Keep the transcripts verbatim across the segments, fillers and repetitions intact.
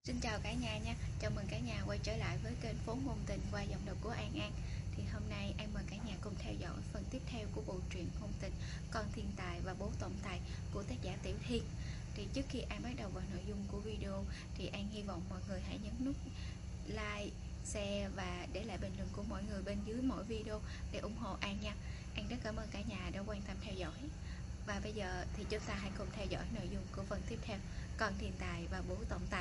Xin chào cả nhà nha, chào mừng cả nhà quay trở lại với kênh Phố Ngôn Tình qua giọng đọc của An An. Thì hôm nay An mời cả nhà cùng theo dõi phần tiếp theo của bộ truyện ngôn tình Con Thiên Tài và Bố Tổng Tài của tác giả Tiểu Thiên. Thì trước khi An bắt đầu vào nội dung của video thì An hy vọng mọi người hãy nhấn nút like, share và để lại bình luận của mọi người bên dưới mỗi video để ủng hộ An nha. An rất cảm ơn cả nhà đã quan tâm theo dõi. Và bây giờ thì chúng ta hãy cùng theo dõi nội dung của phần tiếp theo, Con Thiên Tài và Bố Tổng Tài.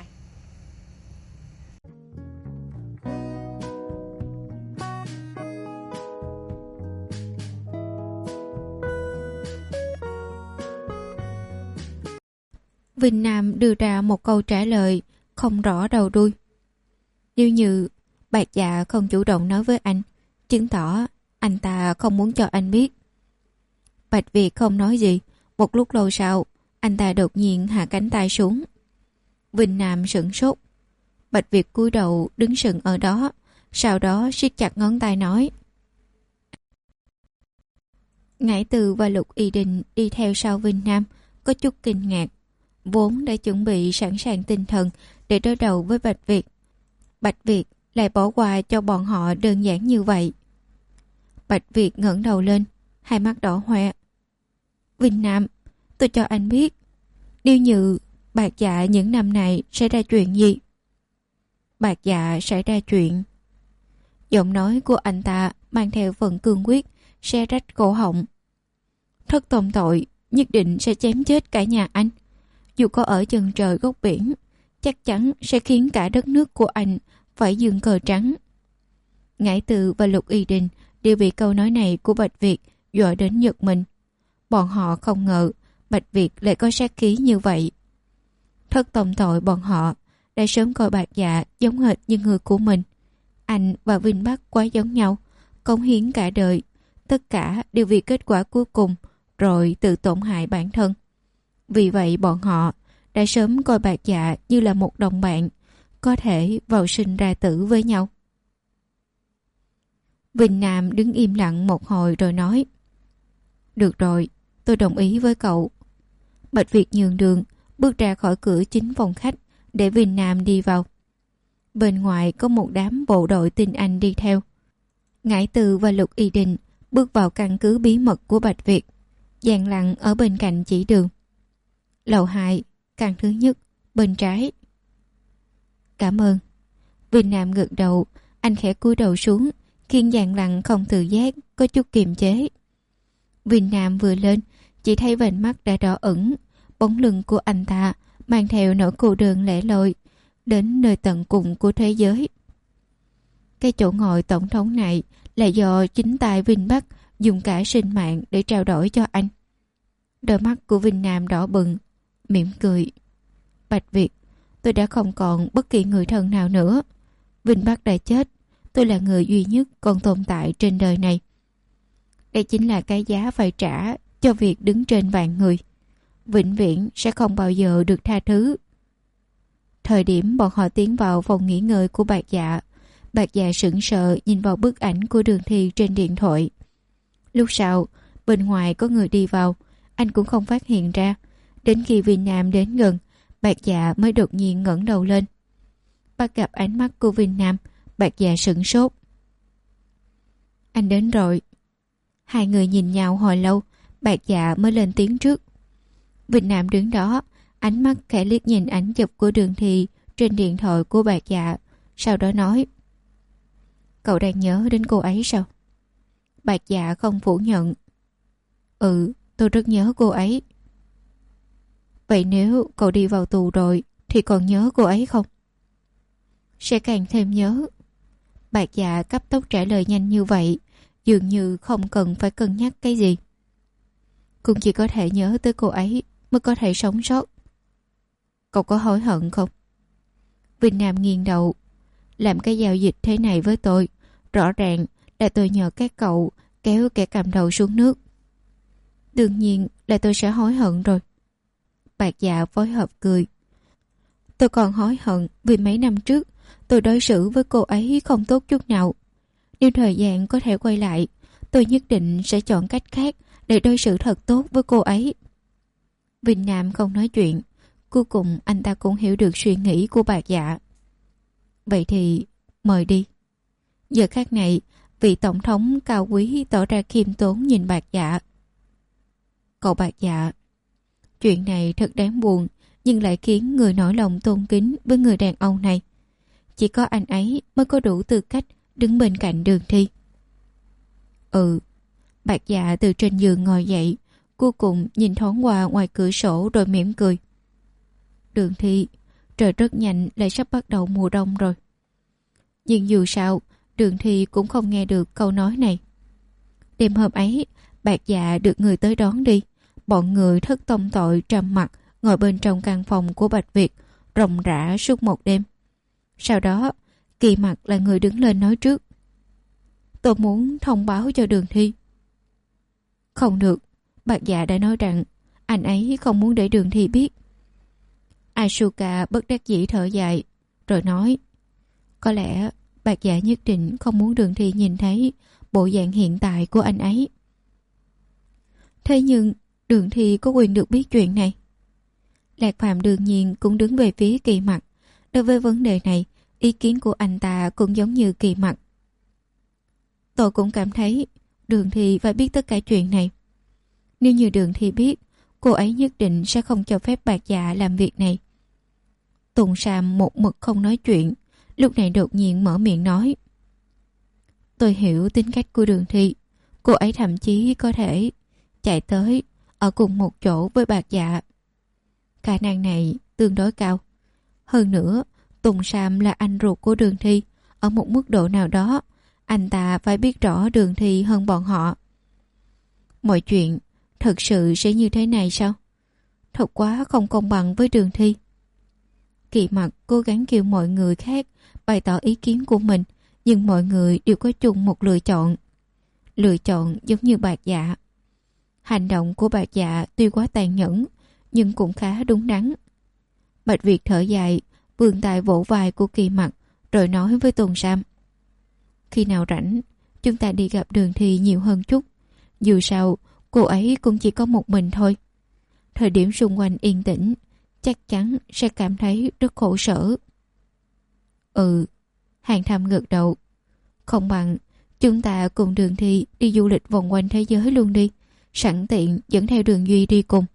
Vinh Nam đưa ra một câu trả lời không rõ đầu đuôi. Nếu như Bạch Dạ không chủ động nói với anh, chứng tỏ anh ta không muốn cho anh biết. Bạch Việt không nói gì. Một lúc lâu sau, anh ta đột nhiên hạ cánh tay xuống. Vinh Nam sửng sốt. Bạch Việt cúi đầu đứng sững ở đó, sau đó siết chặt ngón tay nói. Ngải Từ và Lục Y Đình đi theo sau Vinh Nam, có chút kinh ngạc. Vốn đã chuẩn bị sẵn sàng tinh thần để đối đầu với Bạch Việt. Bạch Việt lại bỏ qua cho bọn họ đơn giản như vậy. Bạch Việt ngẩng đầu lên, hai mắt đỏ hoe. Vinh Nam, tôi cho anh biết, nếu như Bạch Dạ những năm này sẽ ra chuyện gì? Bạch Dạ sẽ ra chuyện. Giọng nói của anh ta mang theo phần cương quyết, xé rách cổ họng. Thất tông tội nhất định sẽ chém chết cả nhà anh. Dù có ở chân trời góc biển, chắc chắn sẽ khiến cả đất nước của anh phải dương cờ trắng. Ngải Từ và Lục Y Đình đều bị câu nói này của Bạch Việt dọa đến giật mình. Bọn họ không ngờ Bạch Việt lại có sát khí như vậy. Thất tông tội bọn họ đã sớm coi Bạch Dạ giống hệt như người của mình. Anh và Vinh Bắc quá giống nhau, cống hiến cả đời, tất cả đều vì kết quả cuối cùng, rồi tự tổn hại bản thân. Vì vậy bọn họ đã sớm coi Bạch Dạ như là một đồng bạn, có thể vào sinh ra tử với nhau. Vinh Nam đứng im lặng một hồi rồi nói. Được rồi, tôi đồng ý với cậu. Bạch Việt nhường đường, bước ra khỏi cửa chính phòng khách để Vinh Nam đi vào. Bên ngoài có một đám bộ đội tinh anh đi theo. Ngải Từ và Lục Y Đình bước vào căn cứ bí mật của Bạch Việt, dàn lặng ở bên cạnh chỉ đường. Lầu hai, căn thứ nhất, bên trái. Cảm ơn. Vinh Nam gật đầu, anh khẽ cúi đầu xuống, khiến dàn lặng không tự giác, có chút kiềm chế. Vinh Nam vừa lên, chỉ thấy vành mắt đã đỏ ửng, bóng lưng của anh ta mang theo nỗi cô đơn lẻ loi, đến nơi tận cùng của thế giới. Cái chỗ ngồi tổng thống này là do chính tay Vinh Bắc dùng cả sinh mạng để trao đổi cho anh. Đôi mắt của Vinh Nam đỏ bừng, mỉm cười. Bạch Việt, tôi đã không còn bất kỳ người thân nào nữa. Vinh Bắc đã chết, tôi là người duy nhất còn tồn tại trên đời này. Đây chính là cái giá phải trả cho việc đứng trên vạn người. Vĩnh viễn sẽ không bao giờ được tha thứ. Thời điểm bọn họ tiến vào phòng nghỉ ngơi của Bạch Dạ, Bạch Dạ sững sờ nhìn vào bức ảnh của Đường Thi trên điện thoại. Lúc sau, bên ngoài có người đi vào, anh cũng không phát hiện ra. Đến khi Vinh Nam đến gần, Bạch Dạ mới đột nhiên ngẩng đầu lên. Bắt gặp ánh mắt của Vinh Nam, Bạch Dạ sửng sốt. Anh đến rồi. Hai người nhìn nhau hồi lâu, Bạch Dạ mới lên tiếng trước. Vinh Nam đứng đó, ánh mắt khẽ liếc nhìn ảnh chụp của Đường Thi trên điện thoại của Bạch Dạ, sau đó nói. Cậu đang nhớ đến cô ấy sao? Bạch Dạ không phủ nhận. Ừ, tôi rất nhớ cô ấy. Vậy nếu cậu đi vào tù rồi thì còn nhớ cô ấy không? Sẽ càng thêm nhớ. Bạch Dạ cấp tốc trả lời nhanh như vậy, dường như không cần phải cân nhắc cái gì. Cũng chỉ có thể nhớ tới cô ấy mới có thể sống sót. Cậu có hối hận không? Vinh Nam nghiêng đầu. Làm cái giao dịch thế này với tôi, rõ ràng là tôi nhờ các cậu kéo kẻ cầm đầu xuống nước. Đương nhiên là tôi sẽ hối hận rồi. Bạch Dạ phối hợp cười. Tôi còn hối hận vì mấy năm trước tôi đối xử với cô ấy không tốt chút nào. Nếu thời gian có thể quay lại, tôi nhất định sẽ chọn cách khác để đối xử thật tốt với cô ấy. Vinh Nam không nói chuyện, Cuối cùng anh ta cũng hiểu được suy nghĩ của Bạc Dạ. Vậy thì mời đi. Giờ khắc này, vị tổng thống cao quý tỏ ra khiêm tốn nhìn Bạc Dạ. Cậu Bạc Dạ, chuyện này thật đáng buồn, nhưng lại khiến người nổi lòng tôn kính với người đàn ông này. Chỉ có anh ấy mới có đủ tư cách đứng bên cạnh Đường Thi. Ừ. Bạc Dạ từ trên giường ngồi dậy, cuối cùng nhìn thoáng qua ngoài cửa sổ rồi mỉm cười. Đường Thi, trời rất nhanh lại sắp bắt đầu mùa đông rồi. Nhưng dù sao, Đường Thi cũng không nghe được câu nói này. Đêm hôm ấy, Bạc Dạ được người tới đón đi. Bọn người thất tông tội trầm mặc ngồi bên trong căn phòng của Bạch Việt, ròng rã suốt một đêm. Sau đó, Kỳ Mặc là người đứng lên nói trước. Tôi muốn thông báo cho Đường Thi. Không được, Bạc Dạ đã nói rằng anh ấy không muốn để Đường Thi biết. Asuka bất đắc dĩ thở dài, rồi nói, có lẽ Bạc Dạ nhất định không muốn Đường Thi nhìn thấy bộ dạng hiện tại của anh ấy. Thế nhưng Đường Thi có quyền được biết chuyện này. Lạc Phàm đương nhiên cũng đứng về phía Kỳ Mặc. Đối với vấn đề này, ý kiến của anh ta cũng giống như Kỳ Mặc. Tôi cũng cảm thấy Đường Thi phải biết tất cả chuyện này. Nếu như Đường Thi biết, cô ấy nhất định sẽ không cho phép Bạc Dạ làm việc này. Tùng Sam một mực không nói chuyện, lúc này đột nhiên mở miệng nói. Tôi hiểu tính cách của Đường Thi. Cô ấy thậm chí có thể chạy tới ở cùng một chỗ với Bạc Dạ. Khả năng này tương đối cao. Hơn nữa, Tùng Sam là anh ruột của Đường Thi. Ở một mức độ nào đó, anh ta phải biết rõ Đường Thi hơn bọn họ. Mọi chuyện thật sự sẽ như thế này sao? Thật quá không công bằng với Đường Thi. Kỳ Mặc cố gắng kêu mọi người khác bày tỏ ý kiến của mình, nhưng mọi người đều có chung một lựa chọn. Lựa chọn giống như Bạc Dạ. Hành động của Bạc Dạ tuy quá tàn nhẫn, nhưng cũng khá đúng đắn. Bạch Việt thở dài, vươn tay vỗ vai của Kỳ Mặc, rồi nói với Tùng Sam. Khi nào rảnh, chúng ta đi gặp Đường Thi nhiều hơn chút. Dù sao, cô ấy cũng chỉ có một mình thôi. Thời điểm xung quanh yên tĩnh, chắc chắn sẽ cảm thấy rất khổ sở. Ừ, Hàng Thâm gật đầu. Không bằng, chúng ta cùng Đường Thi đi du lịch vòng quanh thế giới luôn đi. Sẵn tiện dẫn theo Đường Duy đi cùng.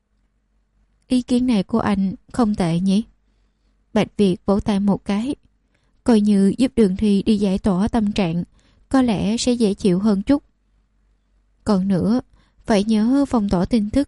Ý kiến này của anh không tệ nhỉ? Bạch Việt vỗ tay một cái. Coi như giúp Đường Thi đi giải tỏa tâm trạng, có lẽ sẽ dễ chịu hơn chút. Còn nữa, phải nhớ phong tỏa tin tức.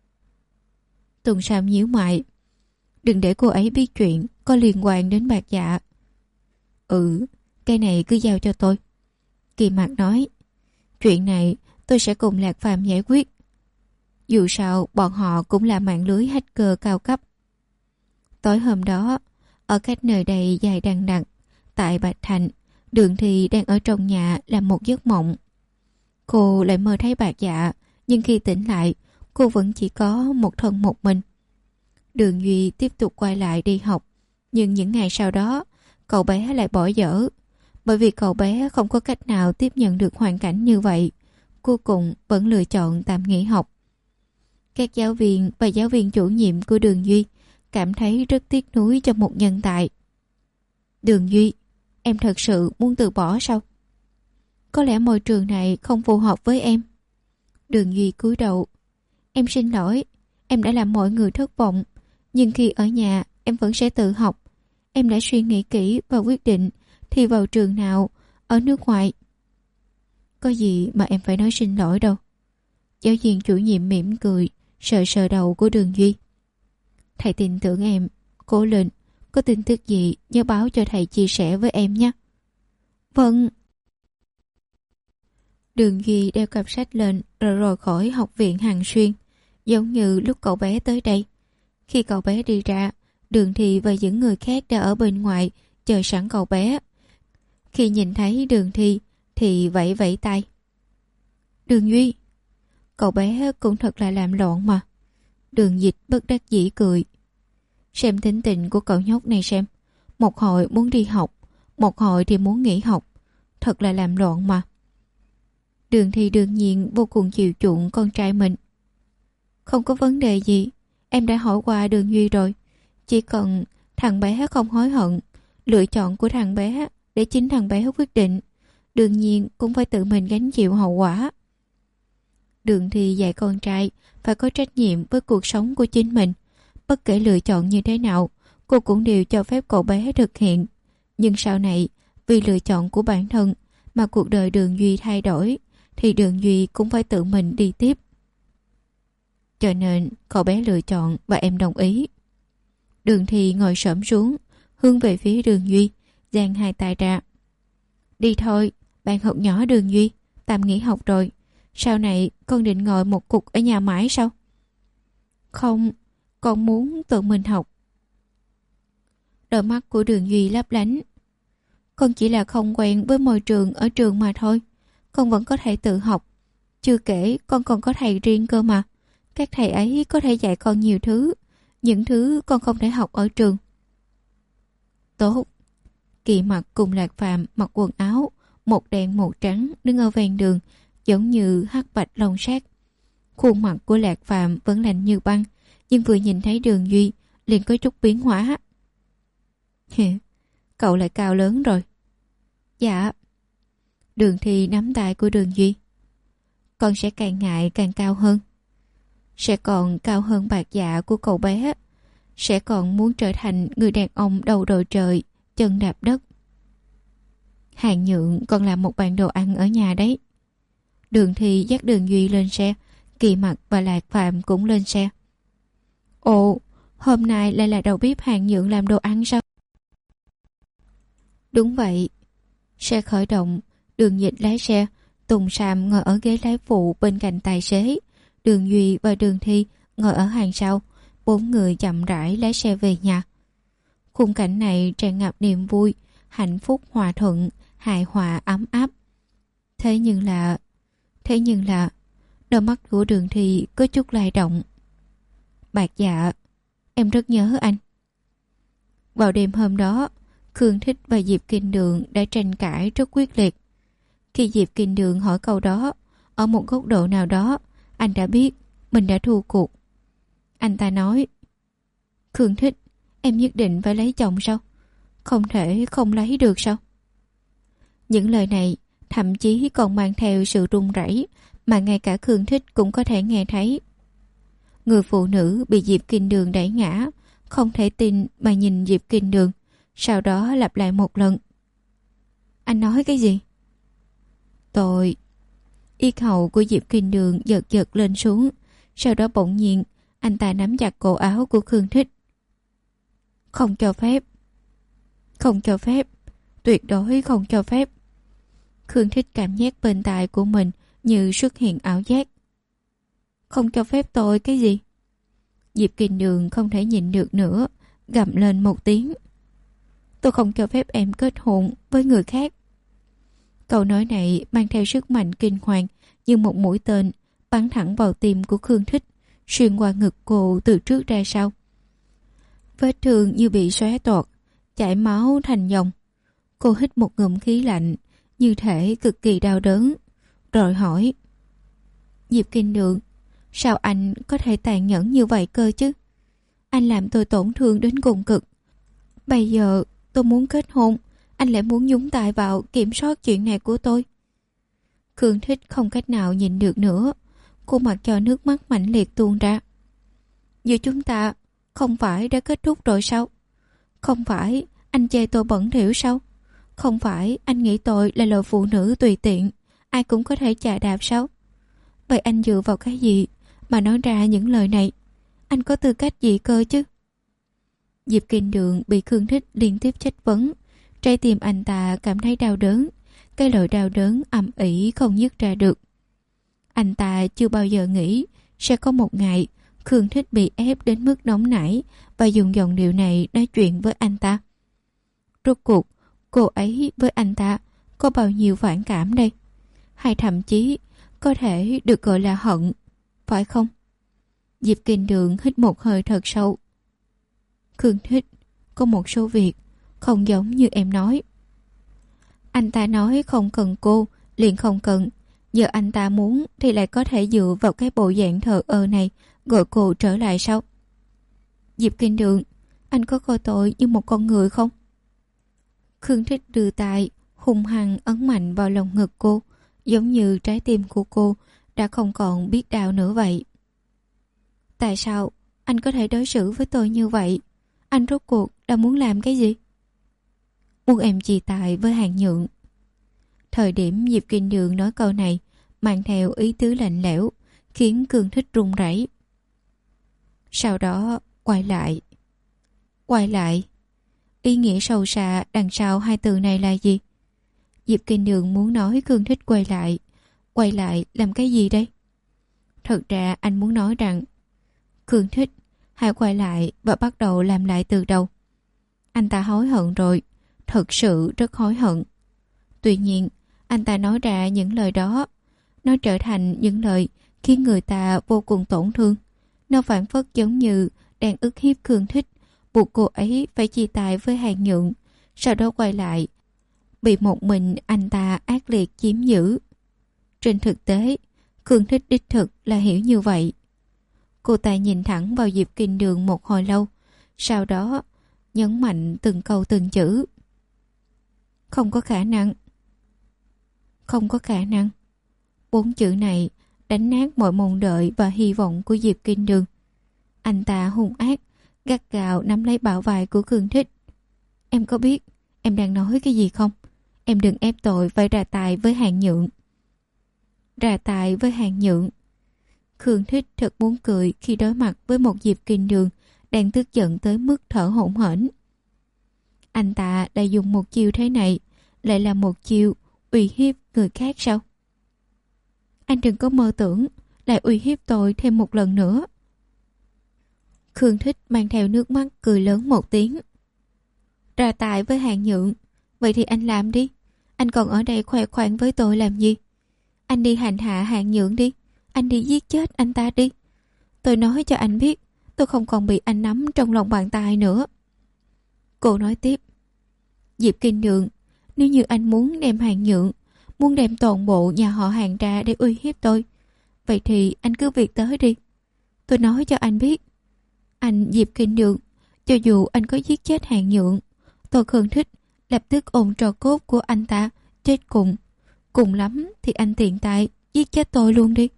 Tùng Sam nhíu mày. Đừng để cô ấy biết chuyện có liên quan đến Bạc Dạ. Ừ, cái này cứ giao cho tôi. Kỳ Mặc nói. Chuyện này tôi sẽ cùng Lạc Phàm giải quyết. Dù sao bọn họ cũng là mạng lưới hacker cao cấp. Tối hôm đó, ở cách nơi đây dài đằng đẵng, tại Bạch Thành, Đường Thi đang ở trong nhà làm một giấc mộng. Cô lại mơ thấy Bạc Dạ, nhưng khi tỉnh lại, cô vẫn chỉ có một thân một mình. Đường Duy tiếp tục quay lại đi học, nhưng những ngày sau đó, cậu bé lại bỏ dở. Bởi vì cậu bé không có cách nào tiếp nhận được hoàn cảnh như vậy, cuối cùng vẫn lựa chọn tạm nghỉ học. Các giáo viên và giáo viên chủ nhiệm của Đường Duy cảm thấy rất tiếc nuối cho một nhân tài. Đường Duy, em thật sự muốn từ bỏ sao? Có lẽ môi trường này không phù hợp với em. Đường Duy cúi đầu. Em xin lỗi, em đã làm mọi người thất vọng. Nhưng khi ở nhà, em vẫn sẽ tự học. Em đã suy nghĩ kỹ và quyết định thi vào trường nào ở nước ngoài. Có gì mà em phải nói xin lỗi đâu. Giáo viên chủ nhiệm mỉm cười, sờ sờ đầu của Đường Duy. Thầy tin tưởng em, cố lên. Có tin tức gì nhớ báo cho thầy chia sẻ với em nhé. Vâng. Đường Duy đeo cặp sách lên rồi rời khỏi học viện Hằng Xuyên, giống như lúc cậu bé tới đây. Khi cậu bé đi ra, Đường Thi và những người khác đã ở bên ngoài chờ sẵn cậu bé. Khi nhìn thấy Đường Thi thì vẫy vẫy tay. Đường Duy, cậu bé cũng thật là làm loạn mà. Đường Dịch bất đắc dĩ cười. Xem tính tình của cậu nhóc này xem. Một hồi muốn đi học, một hồi thì muốn nghỉ học. Thật là làm loạn mà. Đường Thi đương nhiên vô cùng chiều chuộng con trai mình. Không có vấn đề gì. Em đã hỏi qua Đường Duy rồi. Chỉ cần thằng bé không hối hận, lựa chọn của thằng bé để chính thằng bé quyết định, đương nhiên cũng phải tự mình gánh chịu hậu quả. Đường Thi dạy con trai phải có trách nhiệm với cuộc sống của chính mình. Bất kể lựa chọn như thế nào, cô cũng đều cho phép cậu bé thực hiện. Nhưng sau này, vì lựa chọn của bản thân mà cuộc đời Đường Duy thay đổi, thì Đường Duy cũng phải tự mình đi tiếp. Cho nên cậu bé lựa chọn và em đồng ý. Đường Thi ngồi xổm xuống, hướng về phía Đường Duy, dang hai tay ra. Đi thôi, bạn học nhỏ Đường Duy, tạm nghỉ học rồi. Sau này con định ngồi một cục ở nhà mãi sao? Không, con muốn tự mình học. Đôi mắt của Đường Duy lấp lánh. Con chỉ là không quen với môi trường ở trường mà thôi. Con vẫn có thể tự học. Chưa kể con còn có thầy riêng cơ mà. Các thầy ấy có thể dạy con nhiều thứ, những thứ con không thể học ở trường. Tốt. Kỳ Mặc cùng Lạc Phàm mặc quần áo một đen một trắng đứng ở ven đường, giống như hắc bạch long sát. Khuôn mặt của Lạc Phàm vẫn lạnh như băng, nhưng vừa nhìn thấy Đường Duy liền có chút biến hóa. Cậu lại cao lớn rồi. Dạ. Đường Thi nắm tay của Đường Duy. Con sẽ càng ngại càng cao hơn. Sẽ còn cao hơn bạc dạ của cậu bé. Sẽ còn muốn trở thành người đàn ông đầu đội trời, chân đạp đất. Hàng Nhượng còn làm một bàn đồ ăn ở nhà đấy. Đường Thi dắt Đường Duy lên xe, Kỳ Mặc và Lạc Phàm cũng lên xe. Ồ, hôm nay lại là đầu bếp Hàng Nhượng làm đồ ăn sao? Đúng vậy. Xe khởi động, Đường Dịch lái xe, Tùng Sàm ngồi ở ghế lái phụ bên cạnh tài xế, Đường Duy và Đường Thi ngồi ở hàng sau. Bốn người chậm rãi lái xe về nhà. Khung cảnh này tràn ngập niềm vui, hạnh phúc, hòa thuận, hài hòa, ấm áp. Thế nhưng là... Thế nhưng là... Đôi mắt của Đường Thi có chút lay động. Bạc dạ, em rất nhớ anh. Vào đêm hôm đó, Khương Thích và Diệp Kinh Đường đã tranh cãi rất quyết liệt. Khi Diệp Kinh Đường hỏi câu đó, ở một góc độ nào đó, anh đã biết mình đã thua cuộc. Anh ta nói, Khương Thích, em nhất định phải lấy chồng sao? Không thể không lấy được sao? Những lời này thậm chí còn mang theo sự run rẩy mà ngay cả Khương Thích cũng có thể nghe thấy. Người phụ nữ bị Diệp Kinh Đường đẩy ngã, không thể tin mà nhìn Diệp Kinh Đường, sau đó lặp lại một lần. Anh nói cái gì? Tôi... Yết hầu của Diệp Kinh Đường giật giật lên xuống, sau đó bỗng nhiên anh ta nắm chặt cổ áo của Khương Thích. Không cho phép. Không cho phép. Tuyệt đối không cho phép. Khương Thích cảm giác bên tai của mình như xuất hiện ảo giác. Không cho phép tôi cái gì? Diệp Kinh Đường không thể nhịn được nữa, gầm lên một tiếng. Tôi không cho phép em kết hôn với người khác. Câu nói này mang theo sức mạnh kinh hoàng như một mũi tên bắn thẳng vào tim của Khương Thích, xuyên qua ngực cô từ trước ra sau. Vết thương như bị xóa toạc, chảy máu thành dòng. Cô hít một ngụm khí lạnh, như thể cực kỳ đau đớn, rồi hỏi. Diệp Kinh Đường, sao anh có thể tàn nhẫn như vậy cơ chứ? Anh làm tôi tổn thương đến cùng cực. Bây giờ tôi muốn kết hôn, anh lại muốn nhúng tay vào kiểm soát chuyện này của tôi. Khương Thích không cách nào nhìn được nữa, cô mặc cho nước mắt mãnh liệt tuôn ra. Giữa chúng ta không phải đã kết thúc rồi sao? Không phải anh chê tôi bẩn thỉu sao? Không phải anh nghĩ tôi là loại phụ nữ tùy tiện, ai cũng có thể chà đạp sao? Vậy anh dựa vào cái gì mà nói ra những lời này? Anh có tư cách gì cơ chứ? Diệp Kinh Đường bị Khương Thích liên tiếp chất vấn, trái tim anh ta cảm thấy đau đớn, cái loại đau đớn ầm ĩ không dứt ra được. Anh ta chưa bao giờ nghĩ sẽ có một ngày Khương Thích bị ép đến mức nóng nảy và dùng giọng điệu này nói chuyện với anh ta. Rốt cuộc, cô ấy với anh ta có bao nhiêu phản cảm đây? Hay thậm chí có thể được gọi là hận, phải không? Diệp Kinh Đường hít một hơi thật sâu. Khương Thích, có một số việc không giống như em nói. Anh ta nói không cần cô, liền không cần. Giờ anh ta muốn thì lại có thể dựa vào cái bộ dạng thờ ơ này gọi cô trở lại sao? Diệp Kinh Đường, anh có coi tôi như một con người không? Khương Thích đưa tay hung hăng ấn mạnh vào lồng ngực cô, giống như trái tim của cô đã không còn biết đau nữa vậy. Tại sao anh có thể đối xử với tôi như vậy? Anh rốt cuộc đã muốn làm cái gì? Muốn em chia tay với Hàn Nhượng. Thời điểm Diệp Kinh Đường nói câu này mang theo ý tứ lạnh lẽo, khiến Khương Thích run rẩy. Sau đó quay lại. Quay lại. Ý nghĩa sâu xa đằng sau hai từ này là gì? Diệp Kinh Đường muốn nói Khương Thích quay lại. Quay lại làm cái gì đây? Thật ra anh muốn nói rằng Khương Thích, hãy quay lại và bắt đầu làm lại từ đầu. Anh ta hối hận rồi, thật sự rất hối hận. Tuy nhiên, anh ta nói ra những lời đó, nó trở thành những lời khiến người ta vô cùng tổn thương. Nó phản phất giống như đang ức hiếp Khương Thích, buộc cô ấy phải chia tay với Hàn Nhượng, sau đó quay lại, bị một mình anh ta ác liệt chiếm giữ. Trên thực tế, Khương Thích đích thực là hiểu như vậy. Cô ta nhìn thẳng vào Diệp Kinh Đường một hồi lâu, sau đó nhấn mạnh từng câu từng chữ. Không có khả năng. Không có khả năng. Bốn chữ này đánh nát mọi mong đợi và hy vọng của Diệp Kinh Đường. Anh ta hung ác, gắt gao nắm lấy bả vai của Khương Thích. Em có biết em đang nói cái gì không? Em đừng ép tôi phải ra tài với Hàn Nhượng. Ra tài với Hàn Nhượng. Khương Thích thật muốn cười khi đối mặt với một Diệp Kinh Đường đang tức giận tới mức thở hổn hển. Anh ta đã dùng một chiêu thế này, lại là một chiêu uy hiếp người khác sao? Anh đừng có mơ tưởng lại uy hiếp tôi thêm một lần nữa. Khương Thích mang theo nước mắt cười lớn một tiếng. Ra tài với Hàn Nhượng, vậy thì anh làm đi. Anh còn ở đây khoe khoang với tôi làm gì? Anh đi hành hạ Hàn Nhượng đi. Anh đi giết chết anh ta đi. Tôi nói cho anh biết, tôi không còn bị anh nắm trong lòng bàn tay nữa. Cô nói tiếp. Diệp Kinh Đường, nếu như anh muốn đem Hàn Nhượng, muốn đem toàn bộ nhà họ Hàn ra để uy hiếp tôi, vậy thì anh cứ việc tới đi. Tôi nói cho anh biết, anh Diệp Kinh Đường, cho dù anh có giết chết Hàn Nhượng, tôi Khương Thích lập tức ôm trò cốt của anh ta chết cùng. Cùng lắm thì anh tiện tay giết chết tôi luôn đi.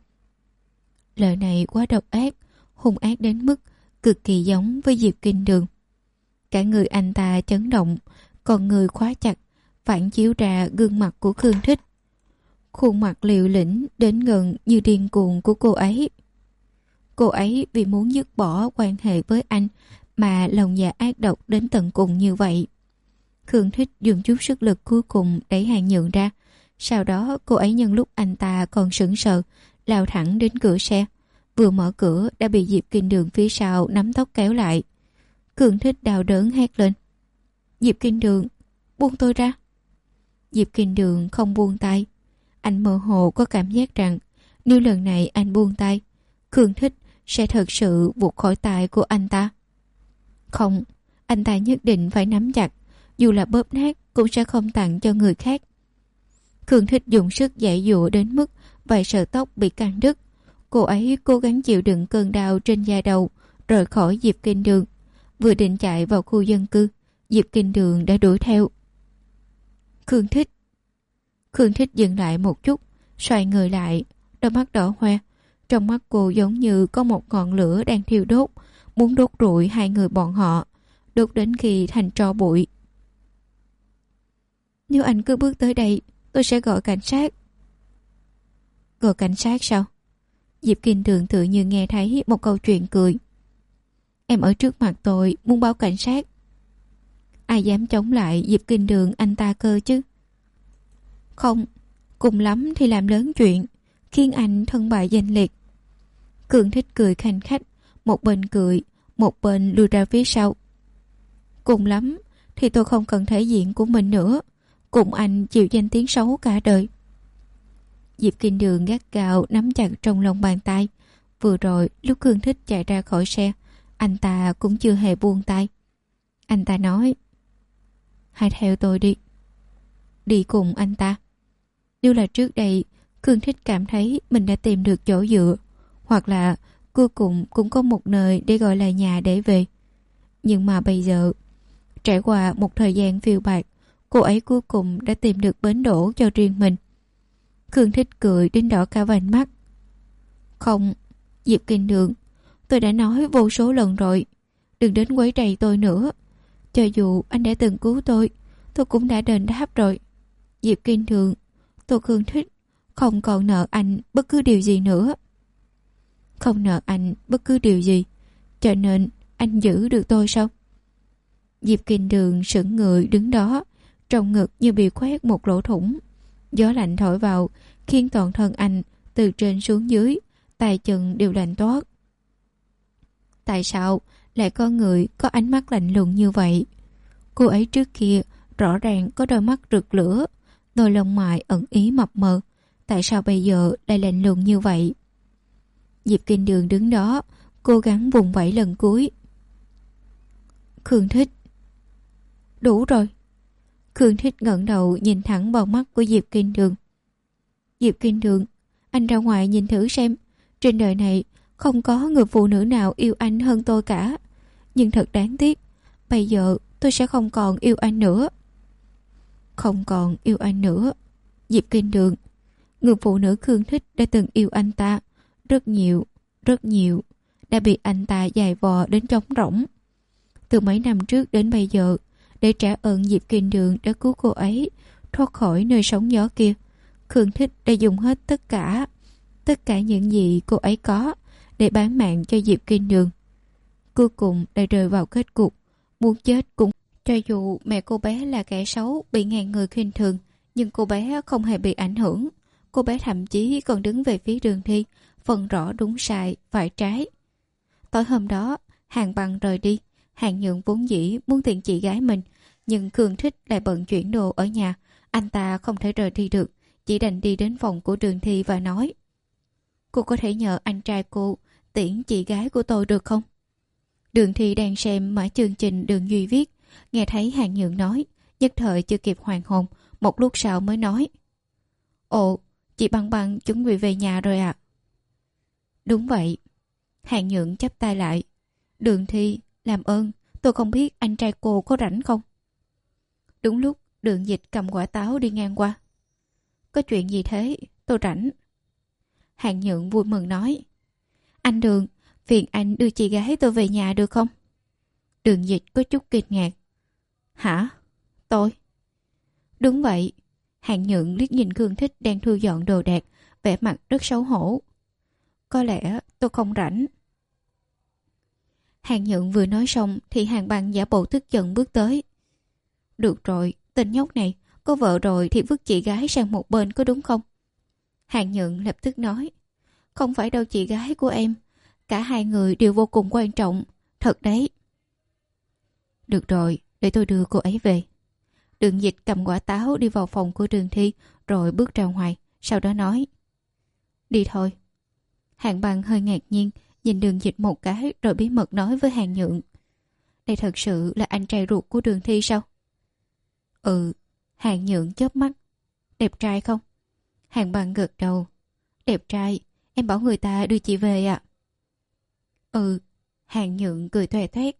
Lời này quá độc ác, hung ác đến mức cực kỳ giống với Diệp Kinh Đường. Cả người anh ta chấn động, còn người khóa chặt, phản chiếu ra gương mặt của Khương Thích. Khuôn mặt liều lĩnh đến gần như điên cuồng của cô ấy. Cô ấy vì muốn dứt bỏ quan hệ với anh mà lòng dạ ác độc đến tận cùng như vậy. Khương Thích dùng chút sức lực cuối cùng đẩy Hàn Nhượng ra. Sau đó cô ấy nhân lúc anh ta còn sững sờ, lao thẳng đến cửa xe. Vừa mở cửa đã bị Diệp Kinh Đường phía sau nắm tóc kéo lại. Khương Thích đau đớn hét lên. Diệp Kinh Đường, buông tôi ra. Diệp Kinh Đường không buông tay. Anh mơ hồ có cảm giác rằng nếu lần này anh buông tay, Khương Thích sẽ thật sự vụt khỏi tay của anh ta. Không, anh ta nhất định phải nắm chặt, dù là bóp nát cũng sẽ không tặng cho người khác. Khương Thích dùng sức giãy giụa đến mức vài sợi tóc bị căng đứt. Cô ấy cố gắng chịu đựng cơn đau trên da đầu, rời khỏi Diệp Kinh Đường. Vừa định chạy vào khu dân cư, Diệp Kinh Đường đã đuổi theo. Khương Thích. Khương Thích dừng lại một chút, xoay người lại, đôi mắt đỏ hoe. Trong mắt cô giống như có một ngọn lửa đang thiêu đốt, muốn đốt rụi hai người bọn họ, đốt đến khi thành tro bụi. Nếu anh cứ bước tới đây, tôi sẽ gọi cảnh sát. Gọi cảnh sát sao? Diệp Kinh Đường tự như nghe thấy một câu chuyện cười. Em ở trước mặt tôi muốn báo cảnh sát. Ai dám chống lại Diệp Kinh Đường anh ta cơ chứ? Không, cùng lắm thì làm lớn chuyện, khiến anh thân bại danh liệt. Khương Thích cười khanh khách, một bên cười, một bên lùi ra phía sau. Cùng lắm thì tôi không cần thể diện của mình nữa, cùng anh chịu danh tiếng xấu cả đời. Diệp Kinh Đường gắt gao nắm chặt trong lòng bàn tay. Vừa rồi lúc Khương Thích chạy ra khỏi xe, anh ta cũng chưa hề buông tay. Anh ta nói, hãy theo tôi đi. Đi cùng anh ta. Nếu là trước đây Khương Thích cảm thấy mình đã tìm được chỗ dựa, hoặc là cuối cùng cũng có một nơi để gọi là nhà để về, Nhưng mà bây giờ, trải qua một thời gian phiêu bạt, cô ấy cuối cùng đã tìm được bến đỗ cho riêng mình. Khương Thích cười đến đỏ cả vành mắt. Không, Diệp Kinh Đường, tôi đã nói vô số lần rồi, đừng đến quấy rầy tôi nữa. Cho dù anh đã từng cứu tôi, tôi cũng đã đền đáp rồi. Diệp Kinh Đường, tôi Khương Thích không còn nợ anh bất cứ điều gì nữa. Không nợ anh bất cứ điều gì, cho nên anh giữ được tôi sao? Diệp Kinh Đường sững người đứng đó, trong ngực như bị khoét một lỗ thủng. Gió lạnh thổi vào, khiến toàn thân anh từ trên xuống dưới, tay chân đều lạnh toát. Tại sao lại có người có ánh mắt lạnh lùng như vậy? Cô ấy trước kia rõ ràng có đôi mắt rực lửa, đôi lông mày ẩn ý mập mờ. Tại sao bây giờ lại lạnh lùng như vậy? Diệp Kinh Đường đứng đó, cố gắng vùng vẫy lần cuối. Khương Thích. Đủ rồi. Khương Thích ngẩng đầu nhìn thẳng vào mắt của Diệp Kinh Đường. Diệp Kinh Đường, anh ra ngoài nhìn thử xem, trên đời này không có người phụ nữ nào yêu anh hơn tôi cả. Nhưng thật đáng tiếc, bây giờ tôi sẽ không còn yêu anh nữa. Không còn yêu anh nữa. Diệp Kinh Đường, người phụ nữ Khương Thích đã từng yêu anh ta, rất nhiều, rất nhiều, đã bị anh ta giày vò đến trống rỗng. Từ mấy năm trước đến bây giờ, để trả ơn Diệp Kinh Đường đã cứu cô ấy thoát khỏi nơi sóng gió kia, Khương Thích đã dùng hết tất cả, tất cả những gì cô ấy có để bán mạng cho Diệp Kinh Đường. Cuối cùng đã rơi vào kết cục muốn chết cũng. Cho dù mẹ cô bé là kẻ xấu bị ngàn người khinh thường, nhưng cô bé không hề bị ảnh hưởng. Cô bé thậm chí còn đứng về phía Đường Thi, phân rõ đúng sai, phải trái. Tối hôm đó, Hàng Bằng rời đi. Hàng Nhượng vốn dĩ muốn tiện chị gái mình, nhưng Khương Thích lại bận chuyển đồ ở nhà. Anh ta không thể rời đi được, chỉ đành đi đến phòng của Đường Thi và nói: Cô có thể nhờ anh trai cô tiễn chị gái của tôi được không? Đường Thi đang xem mã chương trình Đường Duy viết, nghe thấy Hàng Nhượng nói, nhất thời chưa kịp hoàn hồn, một lúc sau mới nói: Ồ, chị Băng Băng chuẩn bị về nhà rồi à? Đúng vậy. Hàng Nhượng chắp tay lại. Đường Thi, làm ơn, tôi không biết anh trai cô có rảnh không? Đúng lúc Đường Dịch cầm quả táo đi ngang qua. Có chuyện gì thế? Tôi rảnh. Hàng Nhượng vui mừng nói: Anh Đường, phiền anh đưa chị gái tôi về nhà được không? Đường Dịch có chút kinh ngạc. Hả? Tôi? Đúng vậy. Hàng Nhượng liếc nhìn Khương Thích đang thu dọn đồ đạc, vẻ mặt rất xấu hổ. Có lẽ tôi không rảnh. Hàng Nhượng vừa nói xong thì Hàng Bằng giả bộ tức giận bước tới. Được rồi, tên nhóc này có vợ rồi thì vứt chị gái sang một bên có đúng không? Hàng Nhượng lập tức nói: Không phải đâu chị gái của em, cả hai người đều vô cùng quan trọng, thật đấy. Được rồi, để tôi đưa cô ấy về. Đường Dịch cầm quả táo đi vào phòng của Đường Thi rồi bước ra ngoài, sau đó nói: Đi thôi. Hàng Bằng hơi ngạc nhiên nhìn Đường Dịch một cái rồi bí mật nói với Hàng Nhượng: Đây thật sự là anh trai ruột của Đường Thi sao? Ừ. Hàng Nhượng chớp mắt. Đẹp trai không? Hàng Bằng gật đầu. Đẹp trai, em bảo người ta đưa chị về ạ. À? Ừ. Hàng Nhượng cười toe toét.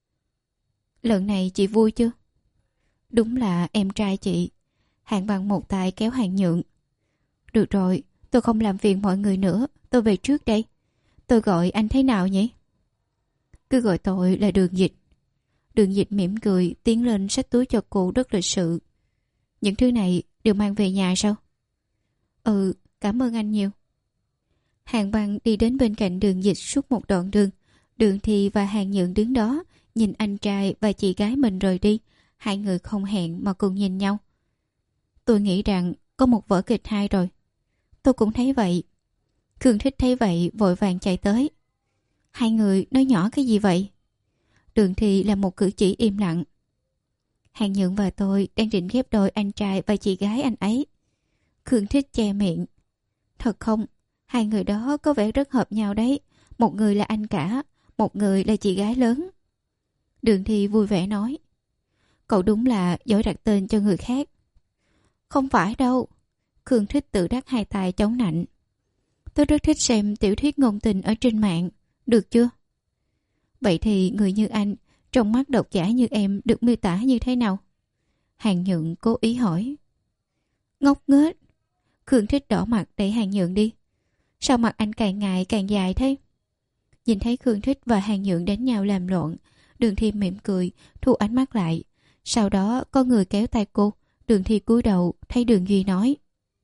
Lần này chị vui chưa? Đúng là em trai chị. Hàng Bằng một tay kéo Hàng Nhượng. Được rồi, tôi không làm phiền mọi người nữa, tôi về trước đây. Tôi gọi anh thế nào nhỉ? Cứ gọi tôi là Đường Dịch. Đường Dịch mỉm cười tiến lên xách túi cho cô rất lịch sự. Những thứ này đều mang về nhà sao? Ừ, cảm ơn anh nhiều. Hàng Bằng đi đến bên cạnh Đường Dịch suốt một đoạn đường. Đường Thi và Hàng Nhượng đứng đó nhìn anh trai và chị gái mình rời đi. Hai người không hẹn mà cùng nhìn nhau. Tôi nghĩ rằng có một vở kịch hay rồi. Tôi cũng thấy vậy. Khương Thích thấy vậy vội vàng chạy tới. Hai người nói nhỏ cái gì vậy? Đường Thi là một cử chỉ im lặng. Hàng Nhượng và tôi đang định ghép đôi anh trai và chị gái anh ấy. Khương Thích che miệng. Thật không? Hai người đó có vẻ rất hợp nhau đấy. Một người là anh cả, một người là chị gái lớn. Đường Thi vui vẻ nói. Cậu đúng là giỏi đặt tên cho người khác. Không phải đâu. Khương Thích tự đắc hai tay chống nạnh. Tôi rất thích xem tiểu thuyết ngôn tình ở trên mạng. Được chưa? Vậy thì người như anh Trong mắt độc giả như em được miêu tả như thế nào? Hàng Nhượng cố ý hỏi. Ngốc nghếch. Khương Thích đỏ mặt đẩy Hàng Nhượng đi. Sao mặt anh càng ngày càng dài thế? Nhìn thấy Khương Thích và Hàng Nhượng đánh nhau làm loạn, Đường Thi mỉm cười, thu ánh mắt lại. Sau đó có người kéo tay cô. Đường Thi cúi đầu thấy Đường Duy nói.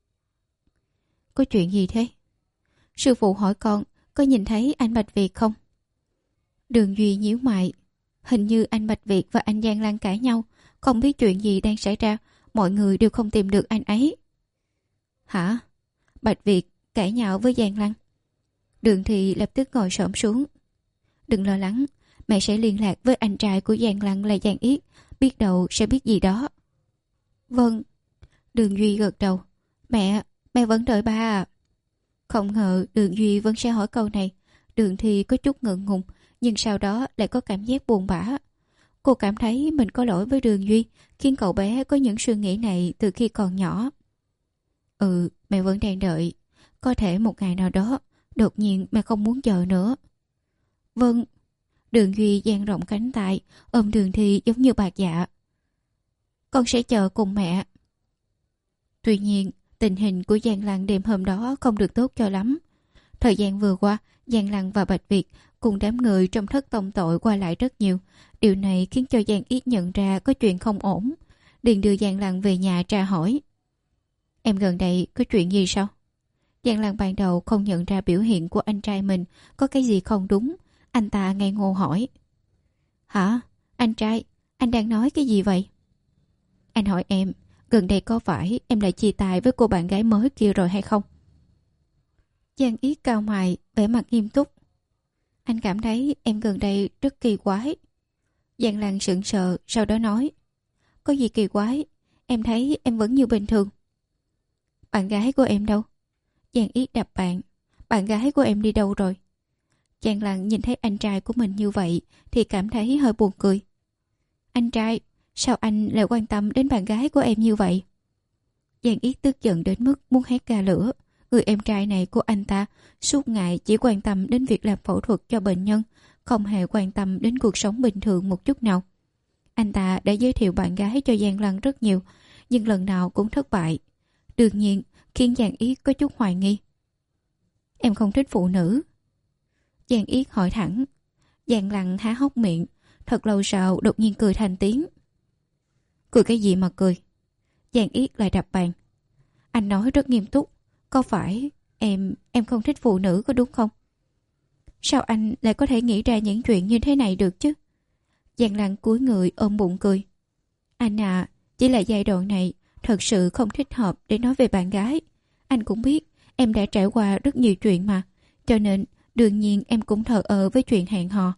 Có chuyện gì thế? Sư phụ hỏi con có nhìn thấy anh Bạch Việt không? Đường Duy nhíu mày. Hình như anh Bạch Việt và anh Giang Lăng cãi nhau. Không biết chuyện gì đang xảy ra. Mọi người đều không tìm được anh ấy. Hả? Bạch Việt cãi nhau với Giang Lăng? Đường Thi lập tức ngồi xổm xuống. Đừng lo lắng, mẹ sẽ liên lạc với anh trai của Giang Lăng là Giang Yết. Biết đâu sẽ biết gì đó. Vâng. Đường Duy gật đầu. Mẹ, mẹ vẫn đợi ba à? Không ngờ Đường Duy vẫn sẽ hỏi câu này. Đường Thi có chút ngượng ngùng, nhưng sau đó lại có cảm giác buồn bã. Cô cảm thấy mình có lỗi với Đường Duy, khiến cậu bé có những suy nghĩ này từ khi còn nhỏ. Ừ, mẹ vẫn đang đợi. Có thể một ngày nào đó, đột nhiên mẹ không muốn chờ nữa. Vâng. Đường Duy dang rộng cánh tay, ôm Đường Thi giống như bạc dạ. Con sẽ chờ cùng mẹ. Tuy nhiên, tình hình của Giang Lăng đêm hôm đó không được tốt cho lắm. Thời gian vừa qua, Giang Lăng và Bạch Việt cùng đám người trong thất tông tội qua lại rất nhiều. Điều này khiến cho Giang Yết nhận ra có chuyện không ổn. Liền đưa Giang Lăng về nhà tra hỏi. Em gần đây có chuyện gì sao? Giang Lăng ban đầu không nhận ra biểu hiện của anh trai mình có cái gì không đúng. Anh ta ngây ngô hỏi. Hả? Anh trai, anh đang nói cái gì vậy? Anh hỏi em, gần đây có phải em lại chia tay với cô bạn gái mới kia rồi hay không? Giang Yết cau mày, vẻ mặt nghiêm túc. Anh cảm thấy em gần đây rất kỳ quái. Giang Lăng sững sờ, sau đó nói. Có gì kỳ quái? Em thấy em vẫn như bình thường. Bạn gái của em đâu? Giang Yết đập bàn. Bạn gái của em đi đâu rồi? Giang Lăng nhìn thấy anh trai của mình như vậy thì cảm thấy hơi buồn cười. Anh trai, sao anh lại quan tâm đến bạn gái của em như vậy? Giang Yết tức giận đến mức muốn hét ra lửa. Người em trai này của anh ta suốt ngày chỉ quan tâm đến việc làm phẫu thuật cho bệnh nhân, không hề quan tâm đến cuộc sống bình thường một chút nào. Anh ta đã giới thiệu bạn gái cho Giang Lăng rất nhiều, nhưng lần nào cũng thất bại. Đương nhiên khiến Giang Yết có chút hoài nghi. Em không thích phụ nữ? Giang Yết hỏi thẳng. Giang Lăng há hốc miệng, thật lâu sau đột nhiên cười thành tiếng. Cười cái gì mà cười? Giang Yết lại đập bàn. Anh nói rất nghiêm túc. Có phải em em không thích phụ nữ có đúng không? Sao anh lại có thể nghĩ ra những chuyện như thế này được chứ? Giang Lăng cúi người ôm bụng cười. Anh à, chỉ là giai đoạn này thật sự không thích hợp để nói về bạn gái. Anh cũng biết em đã trải qua rất nhiều chuyện mà, cho nên đương nhiên em cũng thờ ơ với chuyện hẹn hò.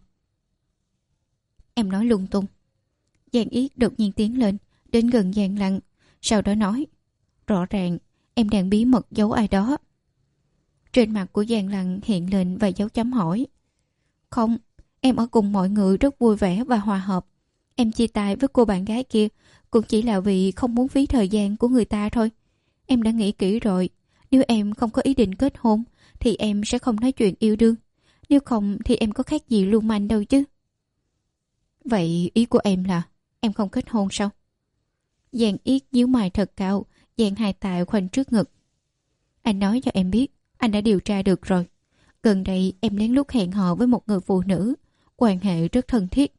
Em nói lung tung. Giang Yết đột nhiên tiến lên, đến gần Giang Lăng, sau đó nói. Rõ ràng em đang bí mật giấu ai đó. Trên mặt của Giang Lăng hiện lên vài dấu chấm hỏi. Không, em ở cùng mọi người rất vui vẻ và hòa hợp. Em chia tay với cô bạn gái kia cũng chỉ là vì không muốn phí thời gian của người ta thôi. Em đã nghĩ kỹ rồi, nếu em không có ý định kết hôn thì em sẽ không nói chuyện yêu đương. Nếu không thì em có khác gì lưu manh đâu chứ. Vậy ý của em là em không kết hôn sao? Giang Yết nhíu mày thật cao, dàn hai tay khoanh trước ngực. Anh nói cho em biết, anh đã điều tra được rồi. Gần đây em lén lút hẹn hò với một người phụ nữ, quan hệ rất thân thiết.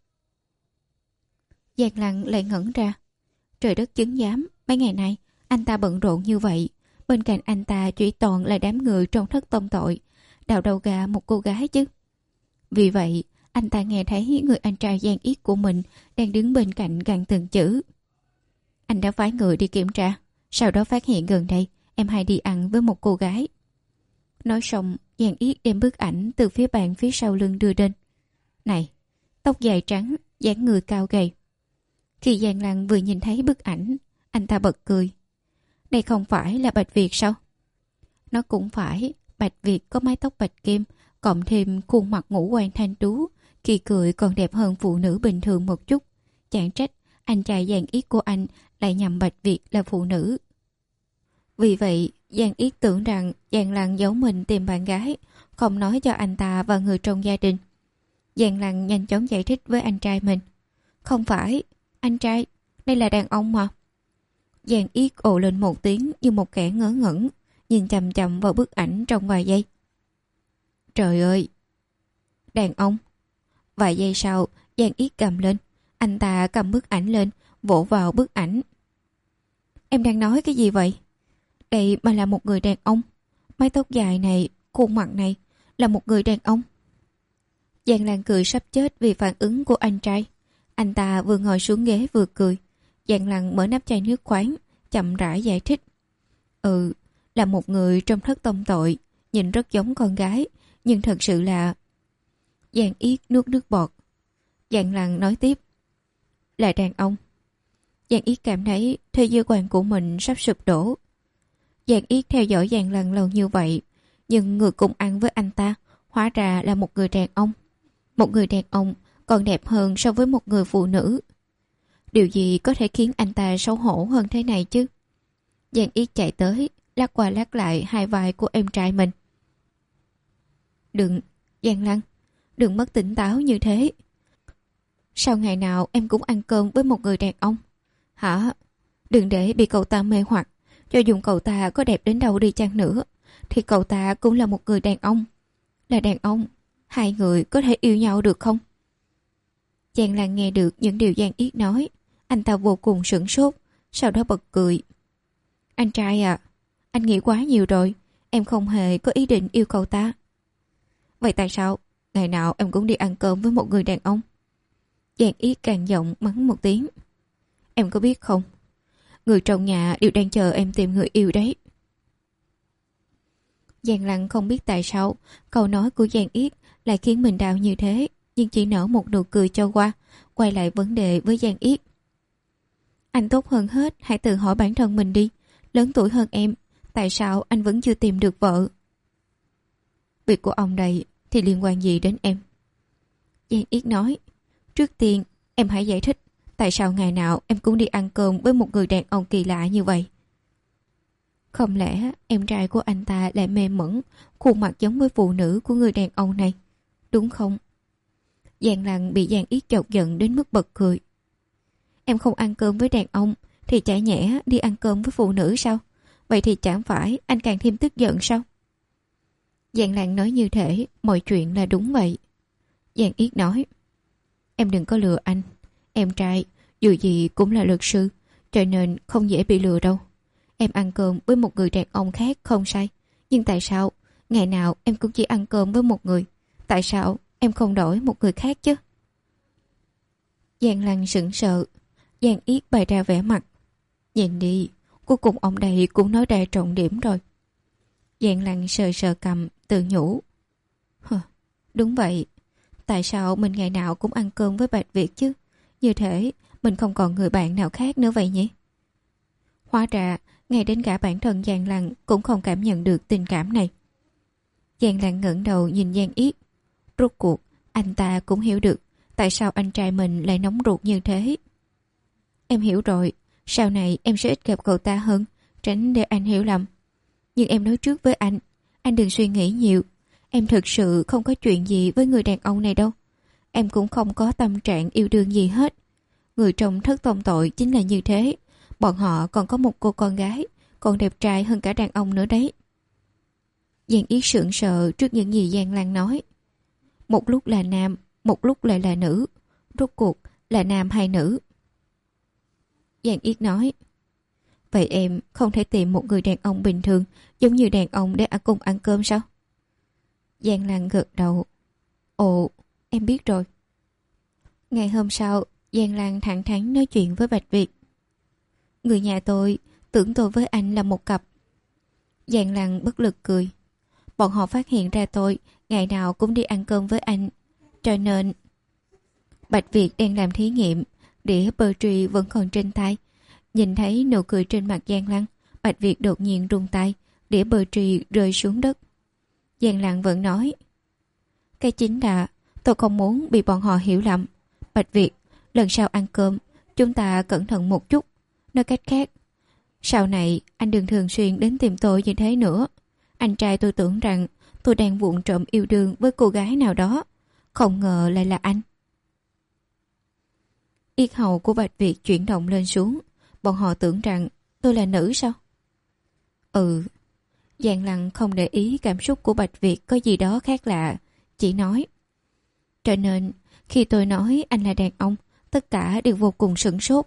Giang Lăng lại ngẩn ra. Trời đất chứng giám, mấy ngày nay anh ta bận rộn như vậy, bên cạnh anh ta chỉ toàn là đám người trong thất tông tội, đào đầu gà một cô gái chứ. Vì vậy anh ta nghe thấy người anh trai Giang Yết của mình đang đứng bên cạnh gằn từng chữ. Anh đã phái người đi kiểm tra, sau đó phát hiện gần đây em hay đi ăn với một cô gái. Nói xong, Giang Yết đem bức ảnh từ phía bàn phía sau lưng đưa đến. Này, tóc dài trắng, dáng người cao gầy. Khi Giang Lăng vừa nhìn thấy bức ảnh, anh ta bật cười. Đây không phải là Bạch Việt sao? Nó cũng phải, Bạch Việt có mái tóc bạch kim, cộng thêm khuôn mặt ngũ quan thanh tú, khi cười còn đẹp hơn phụ nữ bình thường một chút. Chẳng trách anh trai Giang Yết của anh lại nhầm Bạch Việt là phụ nữ. Vì vậy, Giang Yết tưởng rằng Giang Lăng giấu mình tìm bạn gái, không nói cho anh ta và người trong gia đình. Giang Lăng nhanh chóng giải thích với anh trai mình. Không phải, anh trai, đây là đàn ông mà. Giang Yết ồ lên một tiếng như một kẻ ngớ ngẩn, nhìn chằm chằm vào bức ảnh trong vài giây. Trời ơi! Đàn ông! Vài giây sau, Giang Yết cầm lên. Anh ta cầm bức ảnh lên, vỗ vào bức ảnh. Em đang nói cái gì vậy? Đây mà là một người đàn ông. Mái tóc dài này, khuôn mặt này, là một người đàn ông. Giang Lan cười sắp chết vì phản ứng của anh trai. Anh ta vừa ngồi xuống ghế vừa cười. Giang Lan mở nắp chai nước khoáng, chậm rãi giải thích. Ừ, là một người trong thất tông tội, nhìn rất giống con gái, nhưng thật sự là... Giang Yết nuốt nước bọt. Giang Lan nói tiếp. Là đàn ông. Giang Yết cảm thấy thế giới quan của mình sắp sụp đổ. Giang Yết theo dõi Giang Lan lâu như vậy, nhưng người cùng ăn với anh ta hóa ra là một người đàn ông. Một người đàn ông còn đẹp hơn so với một người phụ nữ. Điều gì có thể khiến anh ta xấu hổ hơn thế này chứ? Giang Yết chạy tới, lắc qua lắc lại hai vai của em trai mình. Đừng, Giang Lan, đừng mất tỉnh táo như thế. Sao ngày nào em cũng ăn cơm với một người đàn ông? Hả? Đừng để bị cậu ta mê hoặc. Cho dù cậu ta có đẹp đến đâu đi chăng nữa, thì cậu ta cũng là một người đàn ông. Là đàn ông, hai người có thể yêu nhau được không? Giang Lan nghe được những điều Giang Yết nói. Anh ta vô cùng sửng sốt, sau đó bật cười. Anh trai à, anh nghĩ quá nhiều rồi. Em không hề có ý định yêu cậu ta. Vậy tại sao ngày nào em cũng đi ăn cơm với một người đàn ông? Giang Yết càng giọng mắng một tiếng. Em có biết không, người trong nhà đều đang chờ em tìm người yêu đấy. Giang Lăng không biết tại sao câu nói của Giang Yết lại khiến mình đau như thế, nhưng chỉ nở một nụ cười cho qua, quay lại vấn đề với Giang Yết. Anh tốt hơn hết, hãy tự hỏi bản thân mình đi. Lớn tuổi hơn em, tại sao anh vẫn chưa tìm được vợ? Việc của ông đây thì liên quan gì đến em? Giang Yết nói. Trước tiên, em hãy giải thích tại sao ngày nào em cũng đi ăn cơm với một người đàn ông kỳ lạ như vậy. Không lẽ em trai của anh ta lại mê mẩn khuôn mặt giống với phụ nữ của người đàn ông này, đúng không? Giang Lăng bị Giang Yết chọc giận đến mức bật cười. Em không ăn cơm với đàn ông thì chả nhẽ đi ăn cơm với phụ nữ sao? Vậy thì chẳng phải anh càng thêm tức giận sao? Giang Lăng nói như thể mọi chuyện là đúng vậy. Giang Yết nói. Em đừng có lừa anh. Em trai dù gì cũng là luật sư, cho nên không dễ bị lừa đâu. Em ăn cơm với một người đàn ông khác không sai, nhưng tại sao ngày nào em cũng chỉ ăn cơm với một người? Tại sao em không đổi một người khác chứ? Giang Lăng sững sờ. Giang Yết bày ra vẻ mặt. Nhìn đi, cuối cùng ông đây cũng nói ra trọng điểm rồi. Giang Lăng sờ sờ cầm, tự nhủ. Hờ, đúng vậy. Tại sao mình ngày nào cũng ăn cơm với Bạch Việt chứ? Như thế mình không còn người bạn nào khác nữa vậy nhỉ? Hóa ra ngay đến cả bản thân Giang Lăng cũng không cảm nhận được tình cảm này. Giang Lăng ngẩng đầu nhìn Giang Yết. Rốt cuộc anh ta cũng hiểu được tại sao anh trai mình lại nóng ruột như thế. Em hiểu rồi, sau này em sẽ ít gặp cậu ta hơn, tránh để anh hiểu lầm. Nhưng em nói trước với anh, anh đừng suy nghĩ nhiều. Em thực sự không có chuyện gì với người đàn ông này đâu. Em cũng không có tâm trạng yêu đương gì hết. Người trong thất tông tội chính là như thế. Bọn họ còn có một cô con gái, còn đẹp trai hơn cả đàn ông nữa đấy. Giang Yết sững sờ trước những gì Giang Lan nói. Một lúc là nam, một lúc lại là nữ. Rốt cuộc là nam hay nữ? Giang Yết nói. Vậy em không thể tìm một người đàn ông bình thường giống như đàn ông để cùng ăn cơm sao? Giang Lan gật đầu. Ồ, em biết rồi. Ngày hôm sau, Giang Lan thẳng thắn nói chuyện với Bạch Việt. Người nhà tôi tưởng tôi với anh là một cặp. Giang Lan bất lực cười. Bọn họ phát hiện ra tôi ngày nào cũng đi ăn cơm với anh, cho nên... Bạch Việt đang làm thí nghiệm, đĩa bơ trì vẫn còn trên tay. Nhìn thấy nụ cười trên mặt Giang Lan, Bạch Việt đột nhiên rung tay, đĩa bơ trì rơi xuống đất. Giang Lan vẫn nói. Cái chính là tôi không muốn bị bọn họ hiểu lầm. Bạch Việt, lần sau ăn cơm chúng ta cẩn thận một chút. Nói cách khác, sau này anh đừng thường xuyên đến tìm tôi như thế nữa. Anh trai tôi tưởng rằng tôi đang vụng trộm yêu đương với cô gái nào đó, không ngờ lại là anh. Yết hầu của Bạch Việt chuyển động lên xuống. Bọn họ tưởng rằng tôi là nữ sao? Ừ. Giang Lăng không để ý cảm xúc của Bạch Việt có gì đó khác lạ, chỉ nói. Cho nên khi tôi nói anh là đàn ông, tất cả đều vô cùng sửng sốt.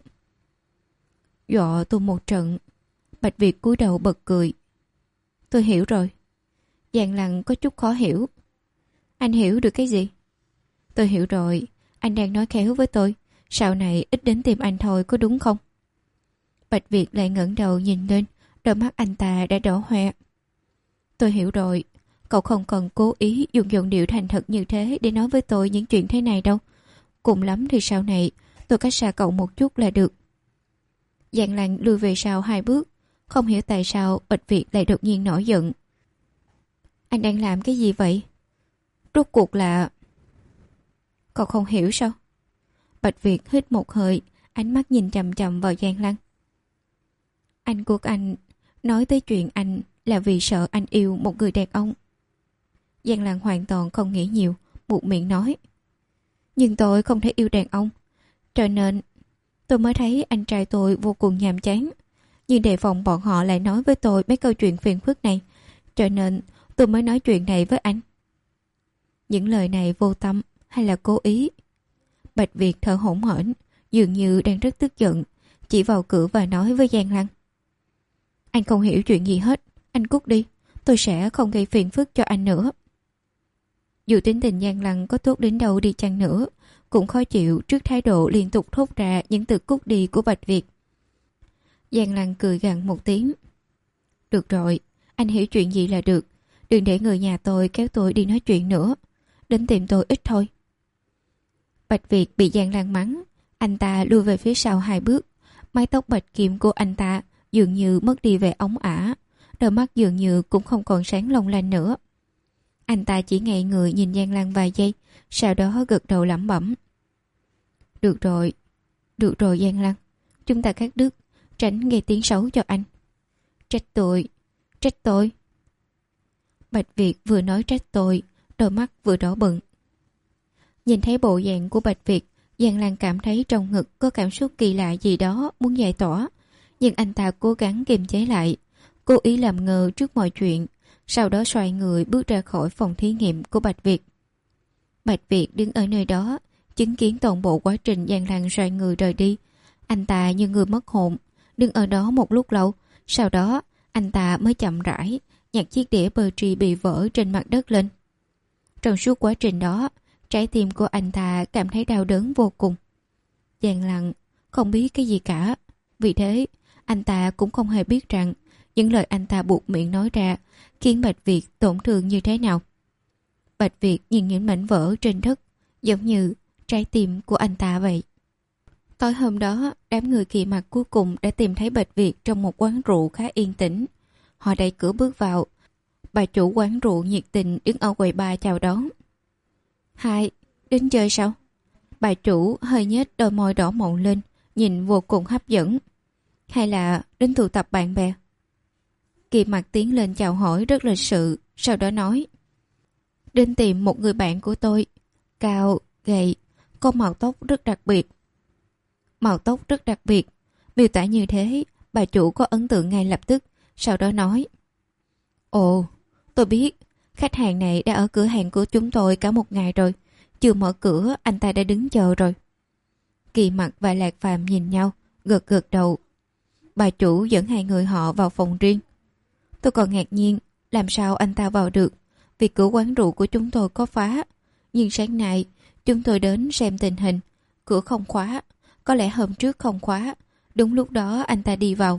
Dọa tôi một trận. Bạch Việt cúi đầu bật cười. Tôi hiểu rồi. Giang Lăng có chút khó hiểu. Anh hiểu được cái gì? Tôi hiểu rồi. Anh đang nói khéo với tôi, sau này ít đến tìm anh thôi, có đúng không? Bạch Việt lại ngẩng đầu nhìn lên, đôi mắt anh ta đã đỏ hoe. Tôi hiểu rồi. Cậu không cần cố ý dùng giọng điệu thành thật như thế để nói với tôi những chuyện thế này đâu. Cùng lắm thì sau này tôi cách xa cậu một chút là được. Giang Lăng lùi về sau hai bước. Không hiểu tại sao Bạch Việt lại đột nhiên nổi giận. Anh đang làm cái gì vậy? Rốt cuộc là... Cậu không hiểu sao? Bạch Việt hít một hơi, ánh mắt nhìn chằm chằm vào Giang Lăng. Anh của anh nói tới chuyện anh là vì sợ anh yêu một người đàn ông. Giang Lăng hoàn toàn không nghĩ nhiều, buột miệng nói. Nhưng tôi không thể yêu đàn ông, cho nên tôi mới thấy anh trai tôi vô cùng nhàm chán. Nhưng đề phòng bọn họ lại nói với tôi mấy câu chuyện phiền phức này, cho nên tôi mới nói chuyện này với anh. Những lời này vô tâm hay là cố ý? Bạch Việt thở hổn hển, dường như đang rất tức giận, chỉ vào cửa và nói với Giang Lăng. Anh không hiểu chuyện gì hết, anh cút đi, tôi sẽ không gây phiền phức cho anh nữa. Dù tính tình Giang Lăng có tốt đến đâu đi chăng nữa, cũng khó chịu trước thái độ liên tục thốt ra những từ cút đi của Bạch Việt. Giang Lăng cười gằn một tiếng. Được rồi, anh hiểu chuyện gì là được, đừng để người nhà tôi kéo tôi đi nói chuyện nữa, đến tìm tôi ít thôi. Bạch Việt bị Giang Lăng mắng, anh ta lùi về phía sau hai bước, mái tóc bạch kim của anh ta dường như mất đi vẻ óng ả, đôi mắt dường như cũng không còn sáng long lanh nữa. Anh ta chỉ ngây người nhìn Giang Lăng vài giây, sau đó gật đầu lẩm bẩm. Được rồi, được rồi Giang Lăng, chúng ta cắt đứt, tránh gây tiếng xấu cho anh. Trách tôi, trách tôi. Bạch Việt vừa nói trách tôi, đôi mắt vừa đỏ bừng. Nhìn thấy bộ dạng của Bạch Việt, Giang Lăng cảm thấy trong ngực có cảm xúc kỳ lạ gì đó muốn giải tỏa, nhưng anh ta cố gắng kiềm chế lại, cố ý làm ngơ trước mọi chuyện, sau đó xoay người bước ra khỏi phòng thí nghiệm của Bạch Việt. Bạch Việt đứng ở nơi đó, chứng kiến toàn bộ quá trình Giang Lăng xoay người rời đi. Anh ta như người mất hồn, đứng ở đó một lúc lâu, sau đó anh ta mới chậm rãi nhặt chiếc đĩa bơ tri bị vỡ trên mặt đất lên. Trong suốt quá trình đó, trái tim của anh ta cảm thấy đau đớn vô cùng. Giang Lăng không biết cái gì cả, vì thế anh ta cũng không hề biết rằng những lời anh ta buộc miệng nói ra khiến Bạch Việt tổn thương như thế nào. Bạch Việt nhìn những mảnh vỡ trên đất giống như trái tim của anh ta vậy. Tối hôm đó, đám người Kỳ Mặc cuối cùng đã tìm thấy Bạch Việt trong một quán rượu khá yên tĩnh. Họ đẩy cửa bước vào. Bà chủ quán rượu nhiệt tình đứng ở quầy bar chào đón. Hai, đến chơi sao? Bà chủ hơi nhếch đôi môi đỏ mọng lên, nhìn vô cùng hấp dẫn. Hay là đến tụ tập bạn bè? Kỳ Mặc tiến lên chào hỏi rất lịch sự, sau đó nói. Đến tìm một người bạn của tôi. Cao, gầy, có màu tóc rất đặc biệt. Màu tóc rất đặc biệt. Miêu tả như thế, bà chủ có ấn tượng ngay lập tức, sau đó nói. Ồ, tôi biết, khách hàng này đã ở cửa hàng của chúng tôi cả một ngày rồi. Chưa mở cửa, anh ta đã đứng chờ rồi. Kỳ Mặc và Lạc Phàm nhìn nhau, gật gật đầu. Bà chủ dẫn hai người họ vào phòng riêng. Tôi còn ngạc nhiên, làm sao anh ta vào được, vì cửa quán rượu của chúng tôi có khóa. Nhưng sáng nay, chúng tôi đến xem tình hình, cửa không khóa, có lẽ hôm trước không khóa, đúng lúc đó anh ta đi vào.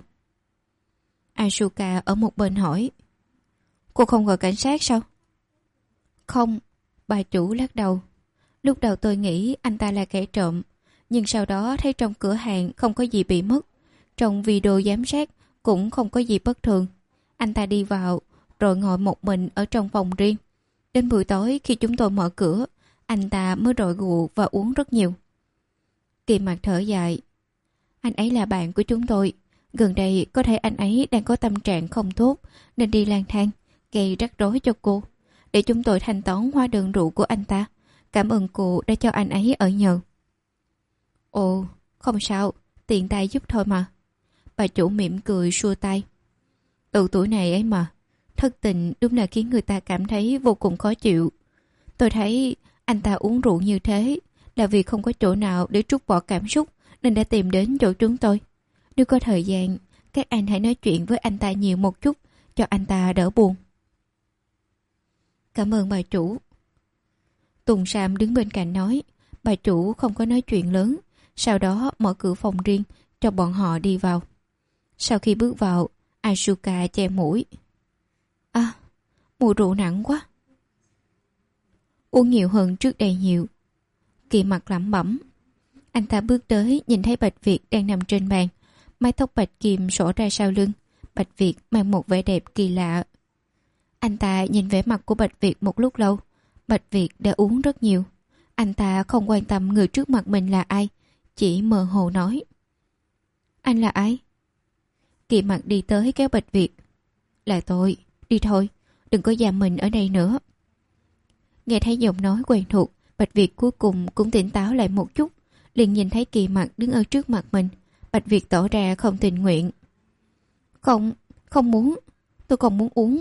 Asuka ở một bên hỏi. Cô không gọi cảnh sát sao? Không, bà chủ lắc đầu. Lúc đầu tôi nghĩ anh ta là kẻ trộm, nhưng sau đó thấy trong cửa hàng không có gì bị mất. Trong video giám sát cũng không có gì bất thường. Anh ta đi vào, rồi ngồi một mình ở trong phòng riêng. Đến buổi tối khi chúng tôi mở cửa, anh ta mới đội rượu và uống rất nhiều. Kỳ Mặc thở dài. Anh ấy là bạn của chúng tôi. Gần đây có thể anh ấy đang có tâm trạng không tốt nên đi lang thang, gây rắc rối cho cô. Để chúng tôi thanh toán hóa đơn rượu của anh ta. Cảm ơn cô đã cho anh ấy ở nhờ. Ồ, không sao, tiện tay giúp thôi mà. Bà chủ mỉm cười xua tay. Từ tuổi này ấy mà, thất tình đúng là khiến người ta cảm thấy vô cùng khó chịu. Tôi thấy anh ta uống rượu như thế là vì không có chỗ nào để trút bỏ cảm xúc nên đã tìm đến chỗ chúng tôi. Nếu có thời gian, các anh hãy nói chuyện với anh ta nhiều một chút cho anh ta đỡ buồn. Cảm ơn bà chủ. Tùng Sam đứng bên cạnh nói. Bà chủ không có nói chuyện lớn. Sau đó mở cửa phòng riêng cho bọn họ đi vào. Sau khi bước vào, Asuka che mũi. À, mùi rượu nặng quá. Uống nhiều hơn trước đây nhiều. Kỳ mặt lẩm bẩm. Anh ta bước tới nhìn thấy Bạch Việt đang nằm trên bàn. Mái tóc bạch kim xõa ra sau lưng. Bạch Việt mang một vẻ đẹp kỳ lạ. Anh ta nhìn vẻ mặt của Bạch Việt một lúc lâu. Bạch Việt đã uống rất nhiều. Anh ta không quan tâm người trước mặt mình là ai, chỉ mơ hồ nói. Anh là ai? Kỳ mặt đi tới kéo Bạch Việt. Là tôi, đi thôi, đừng có giam mình ở đây nữa. Nghe thấy giọng nói quen thuộc, Bạch Việt cuối cùng cũng tỉnh táo lại một chút, liền nhìn thấy Kỳ mặt đứng ở trước mặt mình. Bạch Việt tỏ ra không tình nguyện. Không, không muốn, tôi không muốn uống.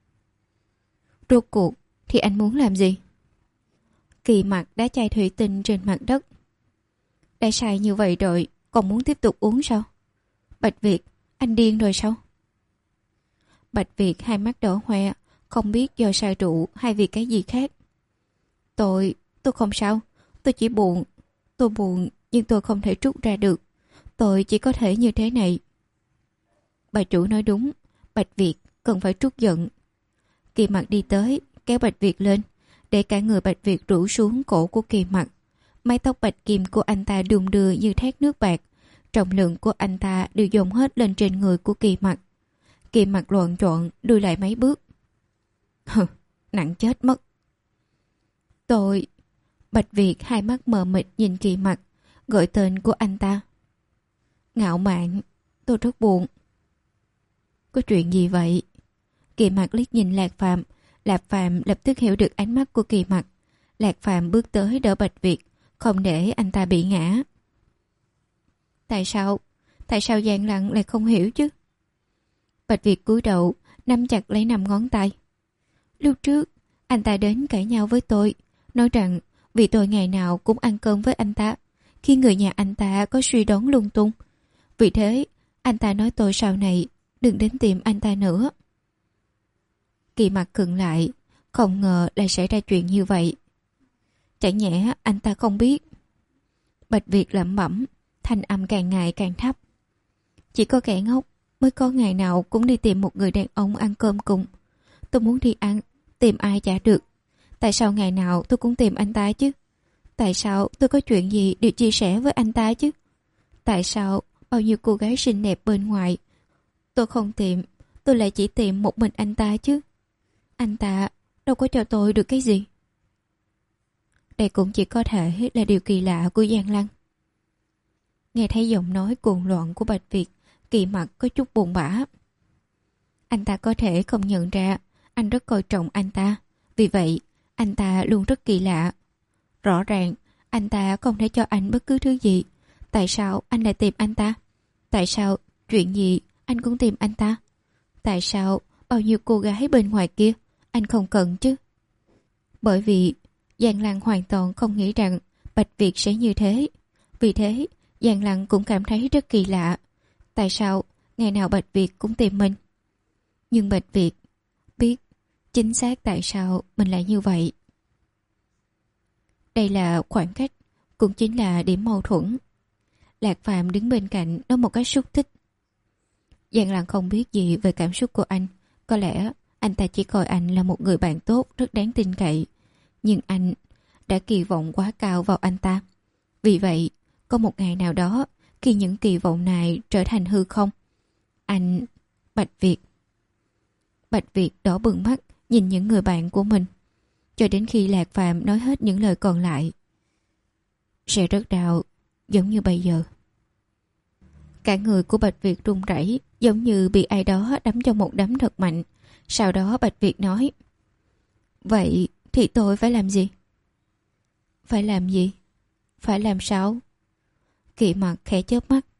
Rốt cuộc thì anh muốn làm gì? Kỳ mặt đá chai thủy tinh trên mặt đất. Đã sai như vậy rồi, còn muốn tiếp tục uống sao? Bạch Việt, anh điên rồi sao? Bạch Việt hai mắt đỏ hoe, không biết do say rượu hay vì cái gì khác. Tôi, tôi không sao, tôi chỉ buồn. Tôi buồn nhưng tôi không thể trút ra được. Tôi chỉ có thể như thế này. Bà chủ nói đúng, Bạch Việt cần phải trút giận. Kỳ mặt đi tới, kéo Bạch Việt lên, để cả người Bạch Việt rủ xuống cổ của Kỳ mặt. Mái tóc bạch kim của anh ta đung đưa như thác nước bạc. Trọng lượng của anh ta đều dồn hết lên trên người của Kỳ mặt. Kỳ mặt loạn trọn lùi lại mấy bước. Hừ, nặng chết mất. Tôi... Bạch Việt hai mắt mờ mịt nhìn Kỳ mặt, gọi tên của anh ta. Ngạo mạn, tôi rất buồn. Có chuyện gì vậy? Kỳ mặt liếc nhìn Lạc Phạm. Lạc Phạm lập tức hiểu được ánh mắt của Kỳ mặt. Lạc Phạm bước tới đỡ Bạch Việt, không để anh ta bị ngã. Tại sao? Tại sao Giang Lăng lại không hiểu chứ? Bạch Việt cúi đầu, nắm chặt lấy năm ngón tay. Lúc trước, anh ta đến cãi nhau với tôi, nói rằng vì tôi ngày nào cũng ăn cơm với anh ta, khi người nhà anh ta có suy đoán lung tung. Vì thế, anh ta nói tôi sau này đừng đến tìm anh ta nữa. Kỳ mặt khựng lại, không ngờ lại xảy ra chuyện như vậy. Chẳng nhẽ anh ta không biết. Bạch Việt lẩm bẩm, thanh âm càng ngày càng thấp. Chỉ có kẻ ngốc mới có ngày nào cũng đi tìm một người đàn ông ăn cơm cùng. Tôi muốn đi ăn, tìm ai chả được. Tại sao ngày nào tôi cũng tìm anh ta chứ? Tại sao tôi có chuyện gì đều chia sẻ với anh ta chứ? Tại sao bao nhiêu cô gái xinh đẹp bên ngoài tôi không tìm, tôi lại chỉ tìm một mình anh ta chứ? Anh ta đâu có cho tôi được cái gì. Đây cũng chỉ có thể là điều kỳ lạ của Giang Lăng. Nghe thấy giọng nói cuồng loạn của Bạch Việt, Kỳ mặt có chút buồn bã. Anh ta có thể không nhận ra anh rất coi trọng anh ta. Vì vậy, anh ta luôn rất kỳ lạ. Rõ ràng, anh ta không thể cho anh bất cứ thứ gì. Tại sao anh lại tìm anh ta? Tại sao chuyện gì anh cũng tìm anh ta? Tại sao bao nhiêu cô gái bên ngoài kia anh không cần chứ? Bởi vì Giang Lăng hoàn toàn không nghĩ rằng Bạch Việt sẽ như thế. Vì thế, Giang Lăng cũng cảm thấy rất kỳ lạ. Tại sao ngày nào Bạch Việt cũng tìm mình? Nhưng Bạch Việt biết chính xác tại sao mình lại như vậy. Đây là khoảng cách, cũng chính là điểm mâu thuẫn. Lạc Phạm đứng bên cạnh nói một cách xúc tích. Giang Lăng không biết gì về cảm xúc của anh. Có lẽ anh ta chỉ coi anh là một người bạn tốt, rất đáng tin cậy. Nhưng anh đã kỳ vọng quá cao vào anh ta. Vì vậy, có một ngày nào đó, khi những kỳ vọng này trở thành hư không, anh... Bạch Việt... Bạch Việt đỏ bừng mắt nhìn những người bạn của mình. Cho đến khi Lạc Phạm nói hết những lời còn lại. Sẽ rất đau, giống như bây giờ. Cả người của Bạch Việt run rẩy, giống như bị ai đó đấm cho một đấm thật mạnh. Sau đó Bạch Việt nói: Vậy thì tôi phải làm gì? Phải làm gì? Phải làm sao? Kỳ Mặc khẽ chớp mắt.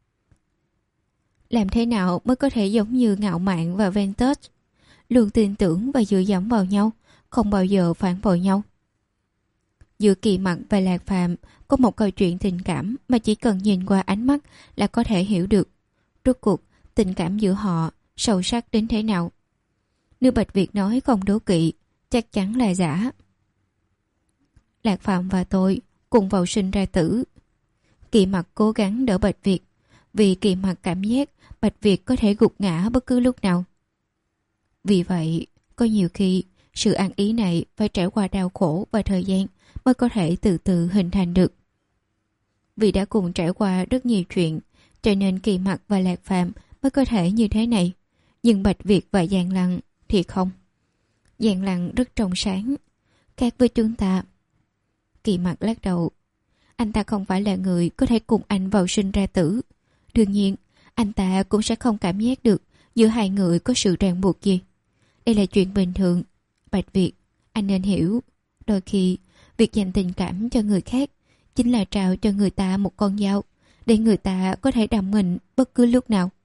Làm thế nào mới có thể giống như Ngạo Mạn và Ventus, luôn tin tưởng và dựa dẫm vào nhau, không bao giờ phản bội nhau? Giữa Kỳ Mặc và Lạc Phàm có một câu chuyện tình cảm mà chỉ cần nhìn qua ánh mắt là có thể hiểu được. Rốt cuộc tình cảm giữa họ sâu sắc đến thế nào? Nếu Bạch Việt nói không đố kỵ, chắc chắn là giả. Lạc Phàm và tôi cùng vào sinh ra tử. Kỳ Mặc cố gắng đỡ Bạch Việt, vì Kỳ Mặc cảm giác Bạch Việt có thể gục ngã bất cứ lúc nào. Vì vậy, có nhiều khi sự ăn ý này phải trải qua đau khổ và thời gian mới có thể từ từ hình thành được. Vì đã cùng trải qua rất nhiều chuyện, cho nên Kỳ Mặc và Lạc Phàm mới có thể như thế này. Nhưng Bạch Việt và Giang Lăng thì không. Giang Lăng rất trong sáng, khác với chúng ta. Kỳ Mặc lắc đầu. Anh ta không phải là người có thể cùng anh vào sinh ra tử. Đương nhiên, anh ta cũng sẽ không cảm giác được giữa hai người có sự ràng buộc gì. Đây là chuyện bình thường. Bạch Việt, anh nên hiểu, đôi khi việc dành tình cảm cho người khác chính là trao cho người ta một con dao để người ta có thể đâm mình bất cứ lúc nào.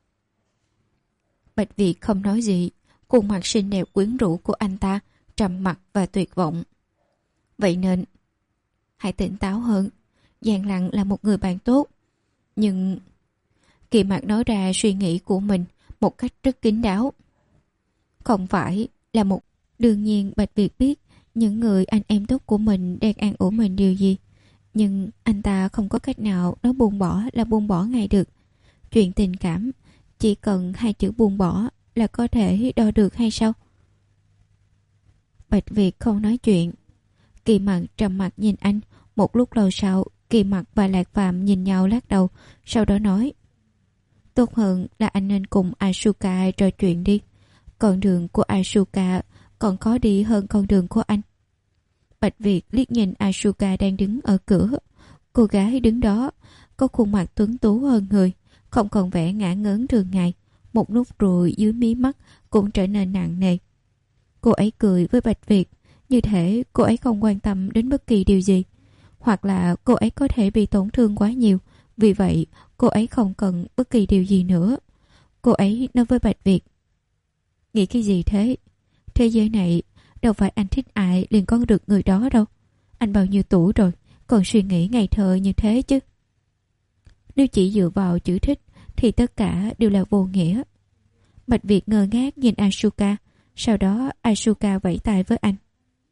Bạch Việt không nói gì, khuôn mặt xinh đẹp quyến rũ của anh ta trầm mặc và tuyệt vọng. Vậy nên hãy tỉnh táo hơn. Giang Lăng là một người bạn tốt. Nhưng Kỳ Mặc nói ra suy nghĩ của mình một cách rất kín đáo. Không phải là một... Đương nhiên Bạch Việt biết những người anh em tốt của mình đang an ủi mình điều gì. Nhưng anh ta không có cách nào nói buông bỏ là buông bỏ ngay được. Chuyện tình cảm chỉ cần hai chữ buông bỏ là có thể đo được hay sao? Bạch Việt không nói chuyện. Kỳ Mặc trầm mặc nhìn anh. Một lúc lâu sau, Kỳ Mặc và Lạc Phàm nhìn nhau lắc đầu, sau đó nói: tốt hơn là anh nên cùng Asuka trò chuyện đi. Con đường của Asuka còn khó đi hơn con đường của anh. Bạch Việt liếc nhìn Asuka đang đứng ở cửa. Cô gái đứng đó có khuôn mặt tuấn tú hơn người, không còn vẻ ngả ngớn thường ngày. Một nút ruồi dưới mí mắt cũng trở nên nặng nề. Cô ấy cười với Bạch Việt, như thể cô ấy không quan tâm đến bất kỳ điều gì, hoặc là cô ấy có thể bị tổn thương quá nhiều, vì vậy cô ấy không cần bất kỳ điều gì nữa. Cô ấy nói với Bạch Việt: nghĩ cái gì thế? Thế giới này đâu phải anh thích ai liền có được người đó đâu. Anh bao nhiêu tuổi rồi còn suy nghĩ ngây thơ như thế chứ? Nếu chỉ dựa vào chữ thích thì tất cả đều là vô nghĩa. Bạch Việt ngơ ngác nhìn Asuka. Sau đó Asuka vẫy tay với anh: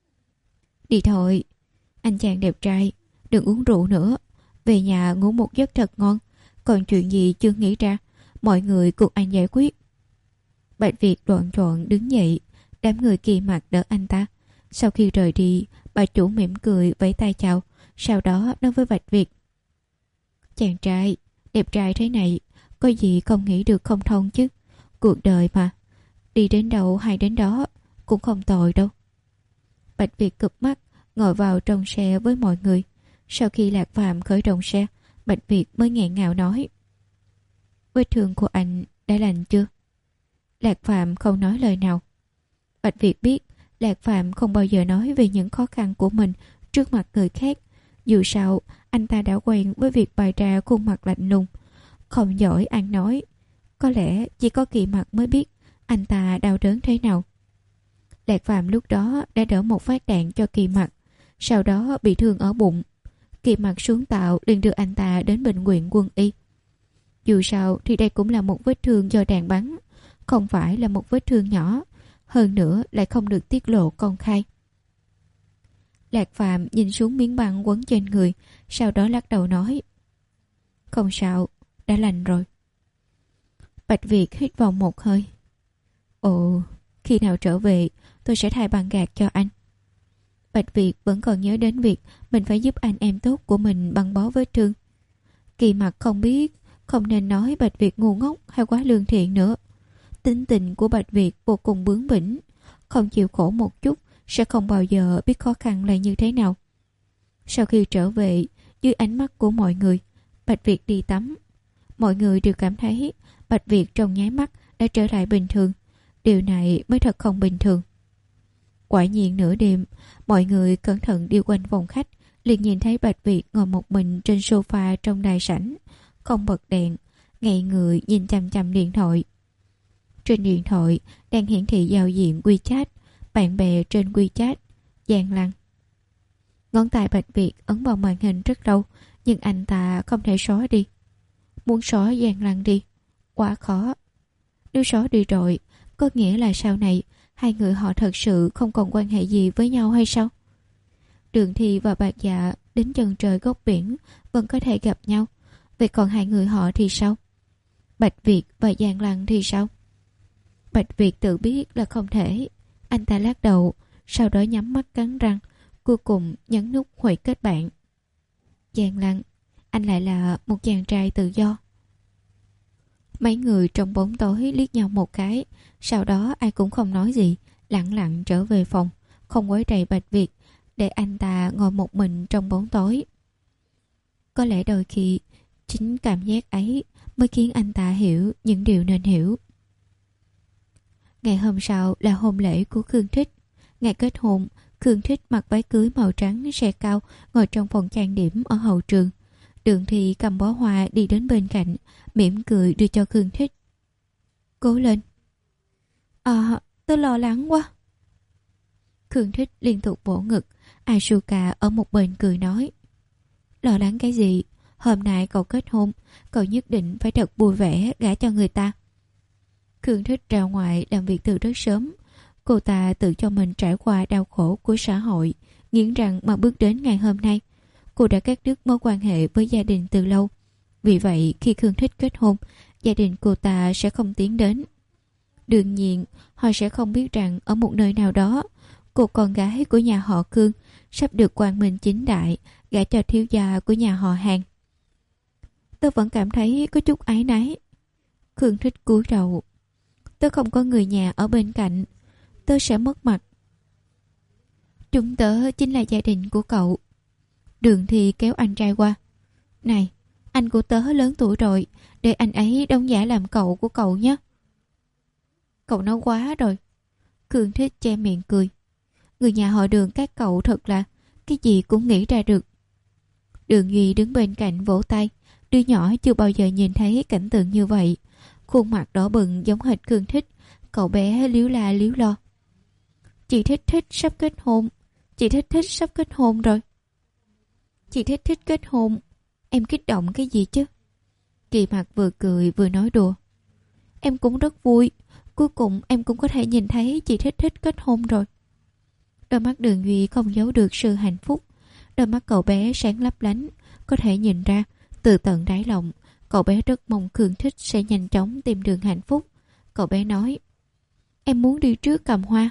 đi thôi, anh chàng đẹp trai, đừng uống rượu nữa, về nhà ngủ một giấc thật ngon. Còn chuyện gì chưa nghĩ ra, mọi người cùng anh giải quyết. Bạch Việt đoạn trọn đứng dậy. Đám người Kỳ Mặc đỡ anh ta. Sau khi rời đi, bà chủ mỉm cười vẫy tay chào, sau đó nói với Bạch Việt: chàng trai đẹp trai thế này, có gì không nghĩ được không thông chứ? Cuộc đời mà, đi đến đâu hay đến đó cũng không tồi đâu. Bạch Việt cụp mắt ngồi vào trong xe với mọi người. Sau khi Lạc Phàm khởi động xe, Bạch Việt mới nghẹn ngào nói: vết thương của anh đã lành chưa? Lạc Phàm không nói lời nào. Bạch Việt biết Lạc Phàm không bao giờ nói về những khó khăn của mình trước mặt người khác. Dù sao anh ta đã quen với việc bày ra khuôn mặt lạnh lùng, không giỏi ăn nói. Có lẽ chỉ có Kỳ Mặc mới biết anh ta đau đớn thế nào. Lạc Phàm lúc đó đã đỡ một phát đạn cho Kỳ Mặc, sau đó bị thương ở bụng. Kỳ Mặc xuống tàu liền đưa anh ta đến bệnh viện quân y. Dù sao thì đây cũng là một vết thương do đạn bắn, không phải là một vết thương nhỏ, hơn nữa lại không được tiết lộ công khai. Lạc Phàm nhìn xuống miếng băng quấn trên người, sau đó lắc đầu nói: không sao, đã lành rồi. Bạch Việt hít vào một hơi. Ồ, khi nào trở về tôi sẽ thay băng gạc cho anh. Bạch Việt vẫn còn nhớ đến việc mình phải giúp anh em tốt của mình băng bó vết thương. Kỳ Mặc không biết, không nên nói Bạch Việt ngu ngốc hay quá lương thiện nữa. Tính tình của Bạch Việt vô cùng bướng bỉnh, không chịu khổ một chút sẽ không bao giờ biết khó khăn là như thế nào. Sau khi trở về, dưới ánh mắt của mọi người, Bạch Việt đi tắm. Mọi người đều cảm thấy Bạch Việt trong nháy mắt đã trở lại bình thường. Điều này mới thật không bình thường. Quả nhiên nửa đêm, mọi người cẩn thận đi quanh phòng khách liền nhìn thấy Bạch Việt ngồi một mình trên sofa trong đại sảnh, không bật đèn, ngây người nhìn chằm chằm điện thoại. Trên điện thoại đang hiển thị giao diện WeChat, bạn bè trên WeChat, Giang Lăng. Ngón tay Bạch Việt ấn vào màn hình rất lâu, nhưng anh ta không thể xóa đi. Muốn xóa Giang Lăng đi, quá khó. Nếu xóa đi rồi, có nghĩa là sau này hai người họ thật sự không còn quan hệ gì với nhau hay sao? Đường Thi và Bạc Dạ đến chân trời góc biển vẫn có thể gặp nhau. Vậy còn hai người họ thì sao? Bạch Việt và Giang Lăng thì sao? Bạch Việt tự biết là không thể. Anh ta lắc đầu, sau đó nhắm mắt cắn răng, cuối cùng nhấn nút hủy kết bạn. Giang Lăng, anh lại là một chàng trai tự do. Mấy người trong bóng tối liếc nhau một cái, sau đó ai cũng không nói gì, lặng lặng trở về phòng, không quấy rầy Bạch Việt, để anh ta ngồi một mình trong bóng tối. Có lẽ đôi khi chính cảm giác ấy mới khiến anh ta hiểu những điều nên hiểu. Ngày hôm sau là hôn lễ của Khương Thích. Ngày kết hôn, Khương Thích mặc váy cưới màu trắng xe cao, ngồi trong phòng trang điểm ở hậu trường. Đường Thi cầm bó hoa đi đến bên cạnh, mỉm cười đưa cho Khương Thích. Cố lên. À, tôi lo lắng quá. Khương Thích liên tục vỗ ngực. Asuka ở một bên cười nói. Lo lắng cái gì? Hôm nay cậu kết hôn, cậu nhất định phải thật vui vẻ gả cho người ta. Khương Thích ra ngoài làm việc từ rất sớm. Cô ta tự cho mình trải qua đau khổ của xã hội, nghiến răng mà bước đến ngày hôm nay. Cô đã cắt đứt mối quan hệ với gia đình từ lâu. Vì vậy khi Khương Thích kết hôn, gia đình cô ta sẽ không tiến đến. Đương nhiên họ sẽ không biết rằng ở một nơi nào đó, cô con gái của nhà họ Khương sắp được quang minh chính đại gả cho thiếu gia của nhà họ Hàn. Tôi vẫn cảm thấy có chút áy náy. Khương Thích cúi đầu. Tôi không có người nhà ở bên cạnh, tôi sẽ mất mặt. Chúng tớ chính là gia đình của cậu. Đường Thi kéo anh trai qua. Này, anh của tớ lớn tuổi rồi, để anh ấy đóng giả làm cậu của cậu nhé. Cậu nói quá rồi. Khương Thích che miệng cười. Người nhà họ Đường các cậu thật là cái gì cũng nghĩ ra được. Đường Duy đứng bên cạnh vỗ tay. Đứa nhỏ chưa bao giờ nhìn thấy cảnh tượng như vậy. Khuôn mặt đỏ bừng giống hệt Khương Thích. Cậu bé líu la líu lo. Chị Thích Thích sắp kết hôn. Chị Thích Thích sắp kết hôn rồi. Chị Thích Thích kết hôn. Em kích động cái gì chứ? Kỳ Mặc vừa cười vừa nói đùa. Em cũng rất vui. Cuối cùng em cũng có thể nhìn thấy chị Thích Thích kết hôn rồi. Đôi mắt Đường Duy không giấu được sự hạnh phúc. Đôi mắt cậu bé sáng lấp lánh. Có thể nhìn ra từ tận đáy lòng, cậu bé rất mong Khương Thích sẽ nhanh chóng tìm đường hạnh phúc. Cậu bé nói. Em muốn đi trước cầm hoa.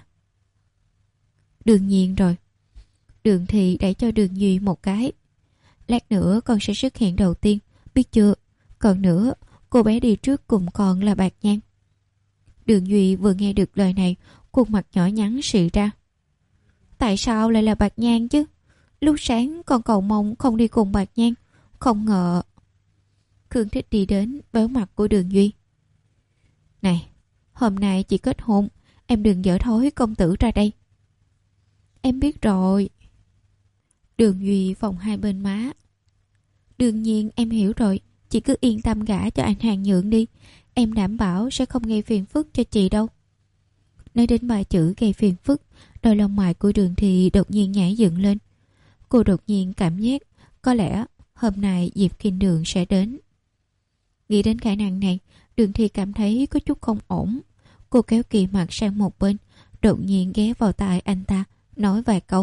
Đương nhiên rồi. Đường Thị đẩy cho Đường Duy một cái. Lát nữa con sẽ xuất hiện đầu tiên, biết chưa? Còn nữa, cô bé đi trước cùng con là Bạc Nhan. Đường Duy vừa nghe được lời này, khuôn mặt nhỏ nhắn xị ra. Tại sao lại là Bạc Nhan chứ? Lúc sáng con cầu mong không đi cùng Bạc Nhan. Không ngờ. Khương Thích đi đến véo mặt của Đường Duy. Này, hôm nay chị kết hôn, em đừng dở thối công tử ra đây. Em biết rồi. Đường Duy vòng hai bên má. Đương nhiên em hiểu rồi. Chị cứ yên tâm gả cho anh Hàng Nhượng đi. Em đảm bảo sẽ không gây phiền phức cho chị đâu. Nói đến ba chữ gây phiền phức, đôi lông mày của Đường Thị đột nhiên nhảy dựng lên. Cô đột nhiên cảm giác có lẽ hôm nay Diệp Kinh Đường sẽ đến. Nghĩ đến khả năng này, Đường Thị cảm thấy có chút không ổn. Cô kéo Kỳ Mặc sang một bên, đột nhiên ghé vào tai anh ta, nói vài câu.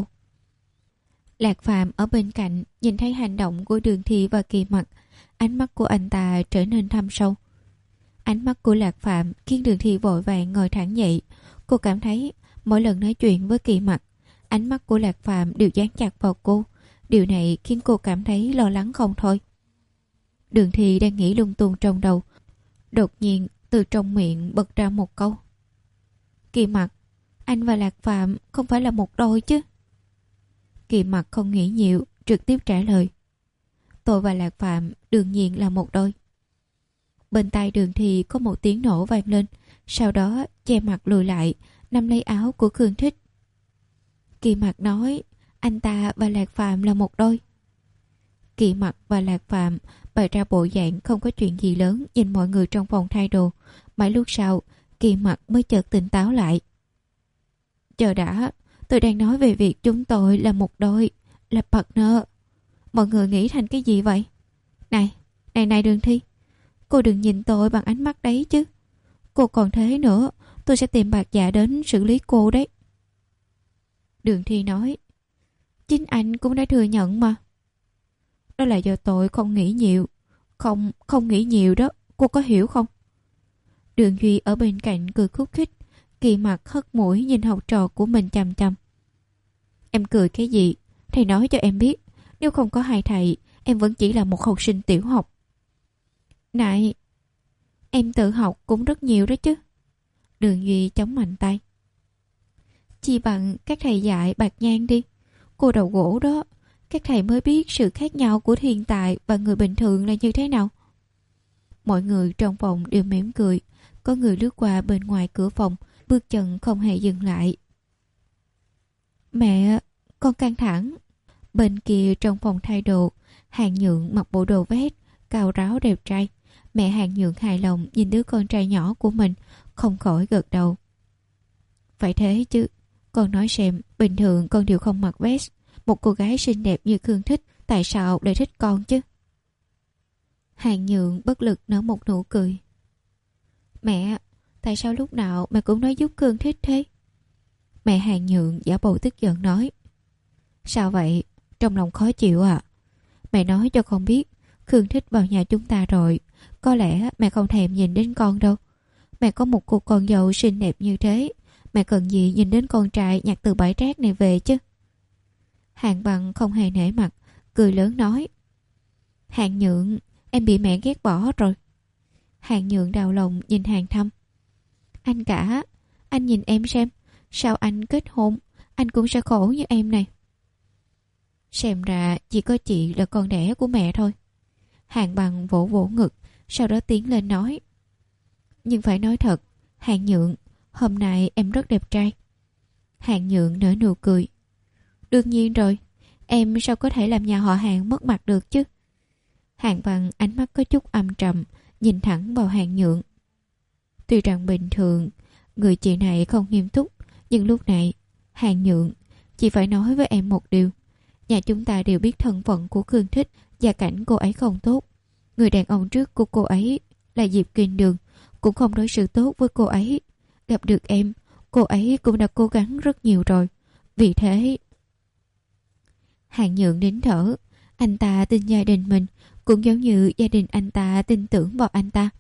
Lạc Phàm ở bên cạnh nhìn thấy hành động của Đường Thị và Kỳ Mặc, ánh mắt của anh ta trở nên thâm sâu. Ánh mắt của Lạc Phàm khiến Đường Thị vội vàng ngồi thẳng dậy. Cô cảm thấy mỗi lần nói chuyện với Kỳ Mặc, ánh mắt của Lạc Phàm đều dán chặt vào cô. Điều này khiến cô cảm thấy lo lắng không thôi. Đường Thị đang nghĩ lung tung trong đầu, đột nhiên từ trong miệng bật ra một câu. Kỳ Mặc, anh và Lạc Phàm không phải là một đôi chứ? Kỳ Mặc không nghĩ nhiều, trực tiếp trả lời. Tôi và Lạc Phàm đương nhiên là một đôi. Bên tai Đường Thị có một tiếng nổ vang lên, sau đó che mặt lùi lại, nắm lấy áo của Khương Thích. Kỳ Mặc nói, anh ta và Lạc Phạm là một đôi. Kỳ Mặc và Lạc Phạm bày ra bộ dạng không có chuyện gì lớn, nhìn mọi người trong phòng thay đồ. Mãi lúc sau, Kỳ Mặc mới chợt tỉnh táo lại. Chờ đã, tôi đang nói về việc chúng tôi là một đôi, là partner. Mọi người nghĩ thành cái gì vậy? Này, này này Đường Thi, cô đừng nhìn tôi bằng ánh mắt đấy chứ. Cô còn thế nữa, tôi sẽ tìm bạc dạ đến xử lý cô đấy. Đường Thi nói, chính anh cũng đã thừa nhận mà. Đó là do tôi không nghĩ nhiều. Không, không nghĩ nhiều đó, cô có hiểu không? Đường Duy ở bên cạnh cười khúc khích. Kỳ Mặc hất mũi nhìn học trò của mình chằm chằm. Em cười cái gì? Thầy nói cho em biết, nếu không có hai thầy, em vẫn chỉ là một học sinh tiểu học. Này, em tự học cũng rất nhiều đó chứ. Đường Duy chống mạnh tay. Chi bằng các thầy dạy Bạc Nhan đi. Cô đầu gỗ đó, các thầy mới biết sự khác nhau của thiên tài và người bình thường là như thế nào. Mọi người trong phòng đều mỉm cười. Có người lướt qua bên ngoài cửa phòng, bước chân không hề dừng lại. Mẹ, con căng thẳng. Bên kia trong phòng thay đồ, Hàng Nhượng mặc bộ đồ vest, cao ráo đẹp trai. Mẹ Hàng Nhượng hài lòng nhìn đứa con trai nhỏ của mình, không khỏi gật đầu. Phải thế chứ, con nói xem, bình thường con đều không mặc vest. Một cô gái xinh đẹp như Khương Thích, tại sao lại thích con chứ? Hàng Nhượng bất lực nở một nụ cười. Mẹ, tại sao lúc nào mẹ cũng nói giúp Khương Thích thế? Mẹ Hàng Nhượng giả bộ tức giận nói. Sao vậy? Trong lòng khó chịu à? Mẹ nói cho con biết, Khương Thích vào nhà chúng ta rồi. Có lẽ mẹ không thèm nhìn đến con đâu. Mẹ có một cô con dâu xinh đẹp như thế, mẹ cần gì nhìn đến con trai nhặt từ bãi rác này về chứ? Hàng Bằng không hề nể mặt, cười lớn nói. Hàng Nhượng, em bị mẹ ghét bỏ rồi. Hàng Nhượng đau lòng nhìn Hàng Thâm. Anh cả, anh nhìn em xem, sao anh kết hôn, anh cũng sẽ khổ như em này. Xem ra chỉ có chị là con đẻ của mẹ thôi. Hàng Bằng vỗ vỗ ngực, sau đó tiến lên nói. Nhưng phải nói thật, Hàng Nhượng, hôm nay em rất đẹp trai. Hàng Nhượng nở nụ cười. Đương nhiên rồi, em sao có thể làm nhà họ Hàng mất mặt được chứ? Hàng Bằng ánh mắt có chút âm trầm, nhìn thẳng vào Hàng Nhượng. Tuy rằng bình thường, người chị này không nghiêm túc, nhưng lúc này, Hàng Nhượng, chị phải nói với em một điều. Nhà chúng ta đều biết thân phận của Khương Thích, gia cảnh cô ấy không tốt. Người đàn ông trước của cô ấy là Diệp Kinh Đường, cũng không đối xử tốt với cô ấy. Gặp được em, cô ấy cũng đã cố gắng rất nhiều rồi. Vì thế... Hàng Nhượng nín thở. Anh ta tin gia đình mình, cũng giống như gia đình anh ta tin tưởng vào anh ta.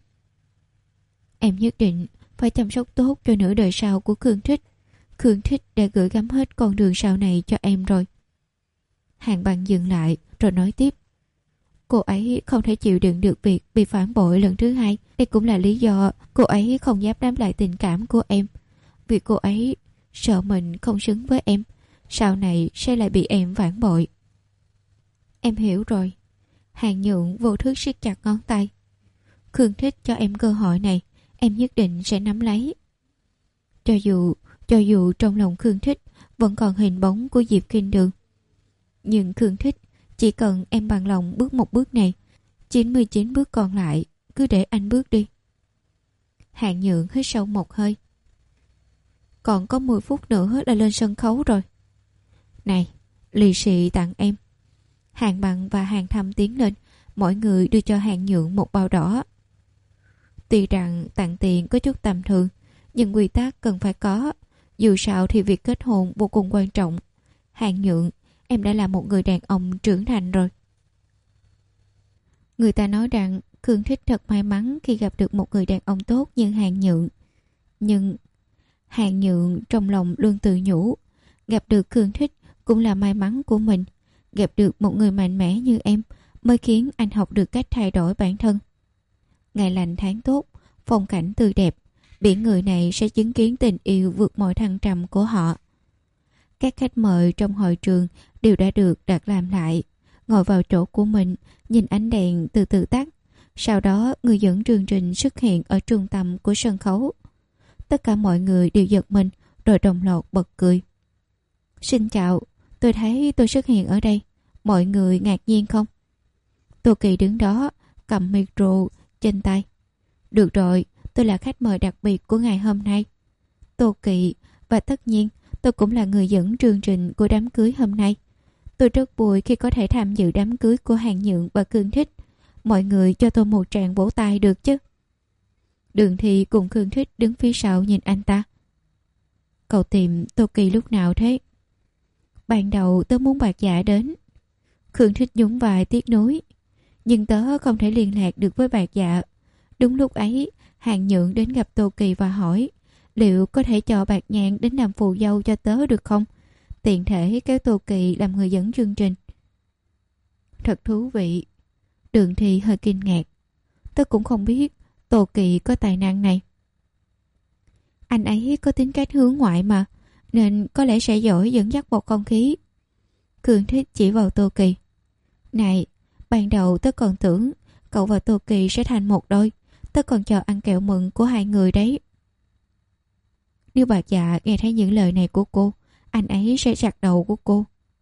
Em nhất định phải chăm sóc tốt cho nửa đời sau của Khương Thích. Khương Thích đã gửi gắm hết con đường sau này cho em rồi. Hàng Bằng dừng lại rồi nói tiếp. Cô ấy không thể chịu đựng được việc bị phản bội lần thứ hai. Đây cũng là lý do cô ấy không dám đáp lại tình cảm của em. Vì cô ấy sợ mình không xứng với em, sau này sẽ lại bị em phản bội. Em hiểu rồi. Hàng Nhượng vô thức siết chặt ngón tay. Khương Thích cho em cơ hội này, em nhất định sẽ nắm lấy. Cho dù Cho dù trong lòng Khương Thích vẫn còn hình bóng của Diệp Kinh Đường, nhưng Khương Thích chỉ cần em bằng lòng bước một bước này, chín mươi chín bước còn lại cứ để anh bước đi. Hàng Nhượng hít sâu một hơi. Còn có mười phút nữa là lên sân khấu rồi. Này, lì xì tặng em. Hàng Bằng và Hàng Thâm tiến lên, mỗi người đưa cho Hàng Nhượng một bao đỏ. Tuy rằng tặng tiền có chút tầm thường, nhưng quy tắc cần phải có. Dù sao thì việc kết hôn vô cùng quan trọng. Hàng Nhượng, em đã là một người đàn ông trưởng thành rồi. Người ta nói rằng Khương Thích thật may mắn khi gặp được một người đàn ông tốt như Hàng Nhượng. Nhưng Hàng Nhượng trong lòng luôn tự nhủ, gặp được Khương Thích cũng là may mắn của mình. Gặp được một người mạnh mẽ như em mới khiến anh học được cách thay đổi bản thân. Ngày lành tháng tốt, phong cảnh tươi đẹp, biển người này sẽ chứng kiến tình yêu vượt mọi thăng trầm của họ. Các khách mời trong hội trường đều đã được đặt làm lại, ngồi vào chỗ của mình, nhìn ánh đèn từ từ tắt. Sau đó người dẫn chương trình xuất hiện ở trung tâm của sân khấu. Tất cả mọi người đều giật mình rồi đồng loạt bật cười. Xin chào, Tôi thấy tôi xuất hiện ở đây, mọi người ngạc nhiên không? Tô Kỳ đứng đó, cầm micro trên tay. Được rồi, tôi là khách mời đặc biệt của ngày hôm nay. Tô Kỳ, và tất nhiên tôi cũng là người dẫn chương trình của đám cưới hôm nay. Tôi rất vui khi có thể tham dự đám cưới của Hàng Nhượng và Khương Thích. Mọi người cho tôi một tràng vỗ tay được chứ? Đường Thi cùng Khương Thích đứng phía sau nhìn anh ta. Cậu tìm Tô Kỳ lúc nào thế? Ban đầu tớ muốn Bạc Dạ đến. Khương Thích nhún vai tiếc nuối. Nhưng tớ không thể liên lạc được với Bạc Dạ. Đúng lúc ấy, Hàng Nhượng đến gặp Tô Kỳ và hỏi liệu có thể cho Bạc Nhàn đến làm phù dâu cho tớ được không? Tiện thể kéo Tô Kỳ làm người dẫn chương trình. Thật thú vị. Đường Thi hơi kinh ngạc. Tớ cũng không biết Tô Kỳ có tài năng này. Anh ấy có tính cách hướng ngoại mà, nên có lẽ sẽ giỏi dẫn dắt bầu không khí. Khương Thích chỉ vào Tô Kỳ. Này, ban đầu tớ còn tưởng cậu và Tô Kỳ sẽ thành một đôi. Tớ còn chờ ăn kẹo mừng của hai người đấy. Nếu Bạc Dạ nghe thấy những lời này của cô, anh ấy sẽ chặt đầu của cô.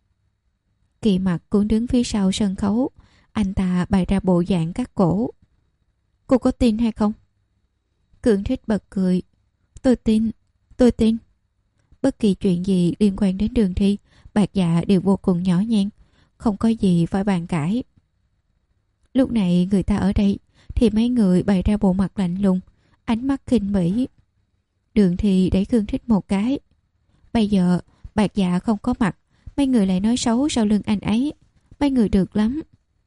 Kỳ Mặc cũng đứng phía sau sân khấu. Anh ta bày ra bộ dạng cắt cổ. Cô có tin hay không? Khương Thích bật cười. Tôi tin, tôi tin. Bất kỳ chuyện gì liên quan đến Đường Thi, Bạc Dạ đều vô cùng nhỏ nhen, không có gì phải bàn cãi. Lúc này người ta ở đây thì mấy người bày ra bộ mặt lạnh lùng, ánh mắt khinh bỉ. Đường Thi đẩy Khương Thích một cái. Bây giờ Bạc Dạ không có mặt, mấy người lại nói xấu sau lưng anh ấy. Mấy người được lắm.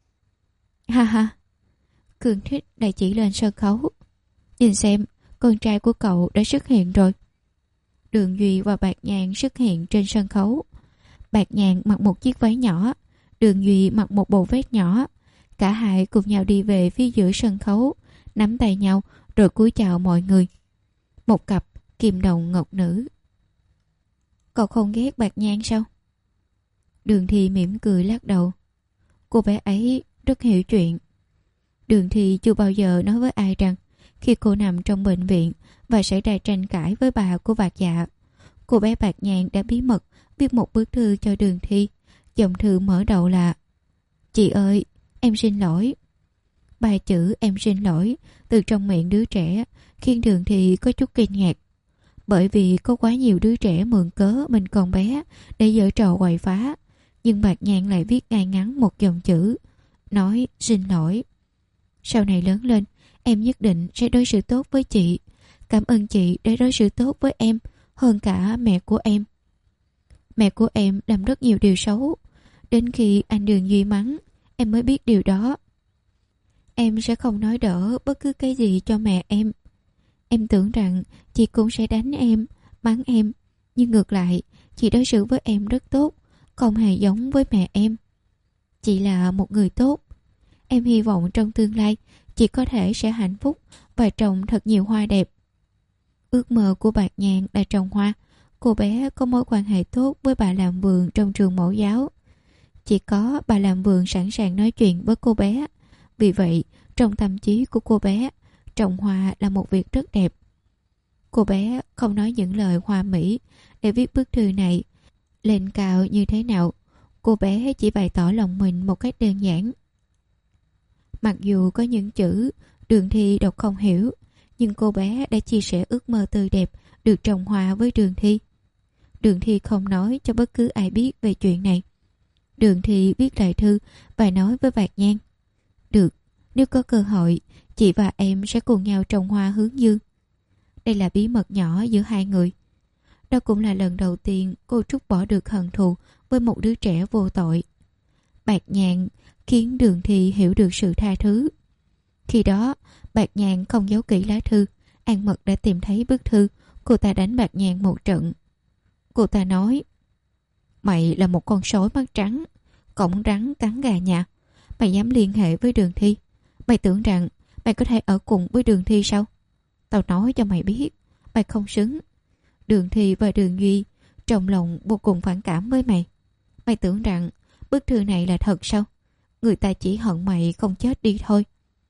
Ha ha. Khương Thích lại chỉ lên sân khấu. Nhìn xem, con trai của cậu đã xuất hiện rồi. Đường Duy và Bạc Nhàn xuất hiện trên sân khấu. Bạc Nhàn mặc một chiếc váy nhỏ, Đường Duy mặc một bộ vest nhỏ. Cả hai cùng nhau đi về phía giữa sân khấu, nắm tay nhau rồi cúi chào mọi người. Một cặp kim đồng ngọc nữ. Cậu không ghét Bạc Nhàn sao? Đường Thi mỉm cười lắc đầu. Cô bé ấy rất hiểu chuyện. Đường Thi chưa bao giờ nói với ai rằng khi cô nằm trong bệnh viện và xảy ra tranh cãi với bà của Bạc Dạ, cô bé Bạc Nhàn đã bí mật viết một bức thư cho Đường Thi. Dòng thư mở đầu là: Chị ơi, em xin lỗi. Ba chữ em xin lỗi từ trong miệng đứa trẻ khiến Đường Thi có chút kinh ngạc. Bởi vì có quá nhiều đứa trẻ mượn cớ mình còn bé để giở trò quậy phá. Nhưng Bạc Nhàn lại viết ngay ngắn một dòng chữ, nói xin lỗi. Sau này lớn lên, em nhất định sẽ đối xử tốt với chị. Cảm ơn chị đã đối xử tốt với em hơn cả mẹ của em. Mẹ của em làm rất nhiều điều xấu. Đến khi anh Đường Duy mắng, em mới biết điều đó. Em sẽ không nói đỡ bất cứ cái gì cho mẹ em. Em tưởng rằng chị cũng sẽ đánh em, mắng em. Nhưng ngược lại, chị đối xử với em rất tốt, không hề giống với mẹ em. Chị là một người tốt. Em hy vọng trong tương lai chị có thể sẽ hạnh phúc và trồng thật nhiều hoa đẹp. Ước mơ của Bạc Nhàn là trồng hoa. Cô bé có mối quan hệ tốt với bà làm vườn trong trường mẫu giáo. Chỉ có bà làm vườn sẵn sàng nói chuyện với cô bé. Vì vậy, trong tâm trí của cô bé, trồng hoa là một việc rất đẹp. Cô bé không nói những lời hoa mỹ để viết bức thư này lên cao như thế nào. Cô bé chỉ bày tỏ lòng mình một cách đơn giản. Mặc dù có những chữ Đường Thi đọc không hiểu, nhưng cô bé đã chia sẻ ước mơ tươi đẹp được trồng hoa với Đường Thi. Đường Thi không nói cho bất cứ ai biết về chuyện này. Đường Thi viết lại thư và nói với Bạc Nhàn: Được, nếu có cơ hội, chị và em sẽ cùng nhau trồng hoa hướng dương. Đây là bí mật nhỏ giữa hai người. Đó cũng là lần đầu tiên cô trút bỏ được hận thù với một đứa trẻ vô tội. Bạc Nhàn khiến Đường Thi hiểu được sự tha thứ. Khi đó, Bạc Nhàn không giấu kỹ lá thư. An Mật đã tìm thấy bức thư. Cô ta đánh Bạc Nhàn một trận. Cô ta nói: Mày là một con sói mắt trắng, cổng rắn cắn gà nhà. Mày dám liên hệ với Đường Thi. Mày tưởng rằng mày có thể ở cùng với Đường Thi sao? Tao nói cho mày biết, mày không xứng. Đường Thi và Đường Duy trong lòng vô cùng phản cảm với mày. Mày tưởng rằng bức thư này là thật sao? Người ta chỉ hận mày không chết đi thôi.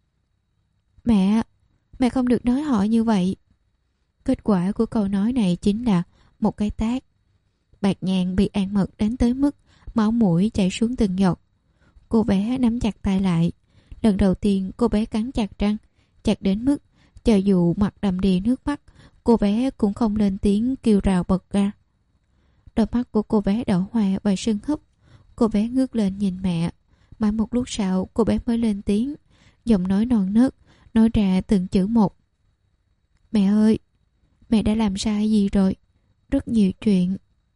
Mẹ, mẹ không được nói họ như vậy. Kết quả của câu nói này chính là một cái tát. Bạc Nhàn bị An Mật đánh tới mức máu mũi chảy xuống từng giọt. Cô bé nắm chặt tay lại. Lần đầu tiên cô bé cắn chặt răng, chặt đến mức cho dù mặt đầm đìa nước mắt, cô bé cũng không lên tiếng kêu rào bật ra. Đôi mắt của cô bé đỏ hoe và sưng húp. Cô bé ngước lên nhìn mẹ. Mãi một lúc sau cô bé mới lên tiếng, giọng nói non nớt, nói ra từng chữ một. Mẹ ơi, mẹ đã làm sai gì rồi? Rất nhiều chuyện.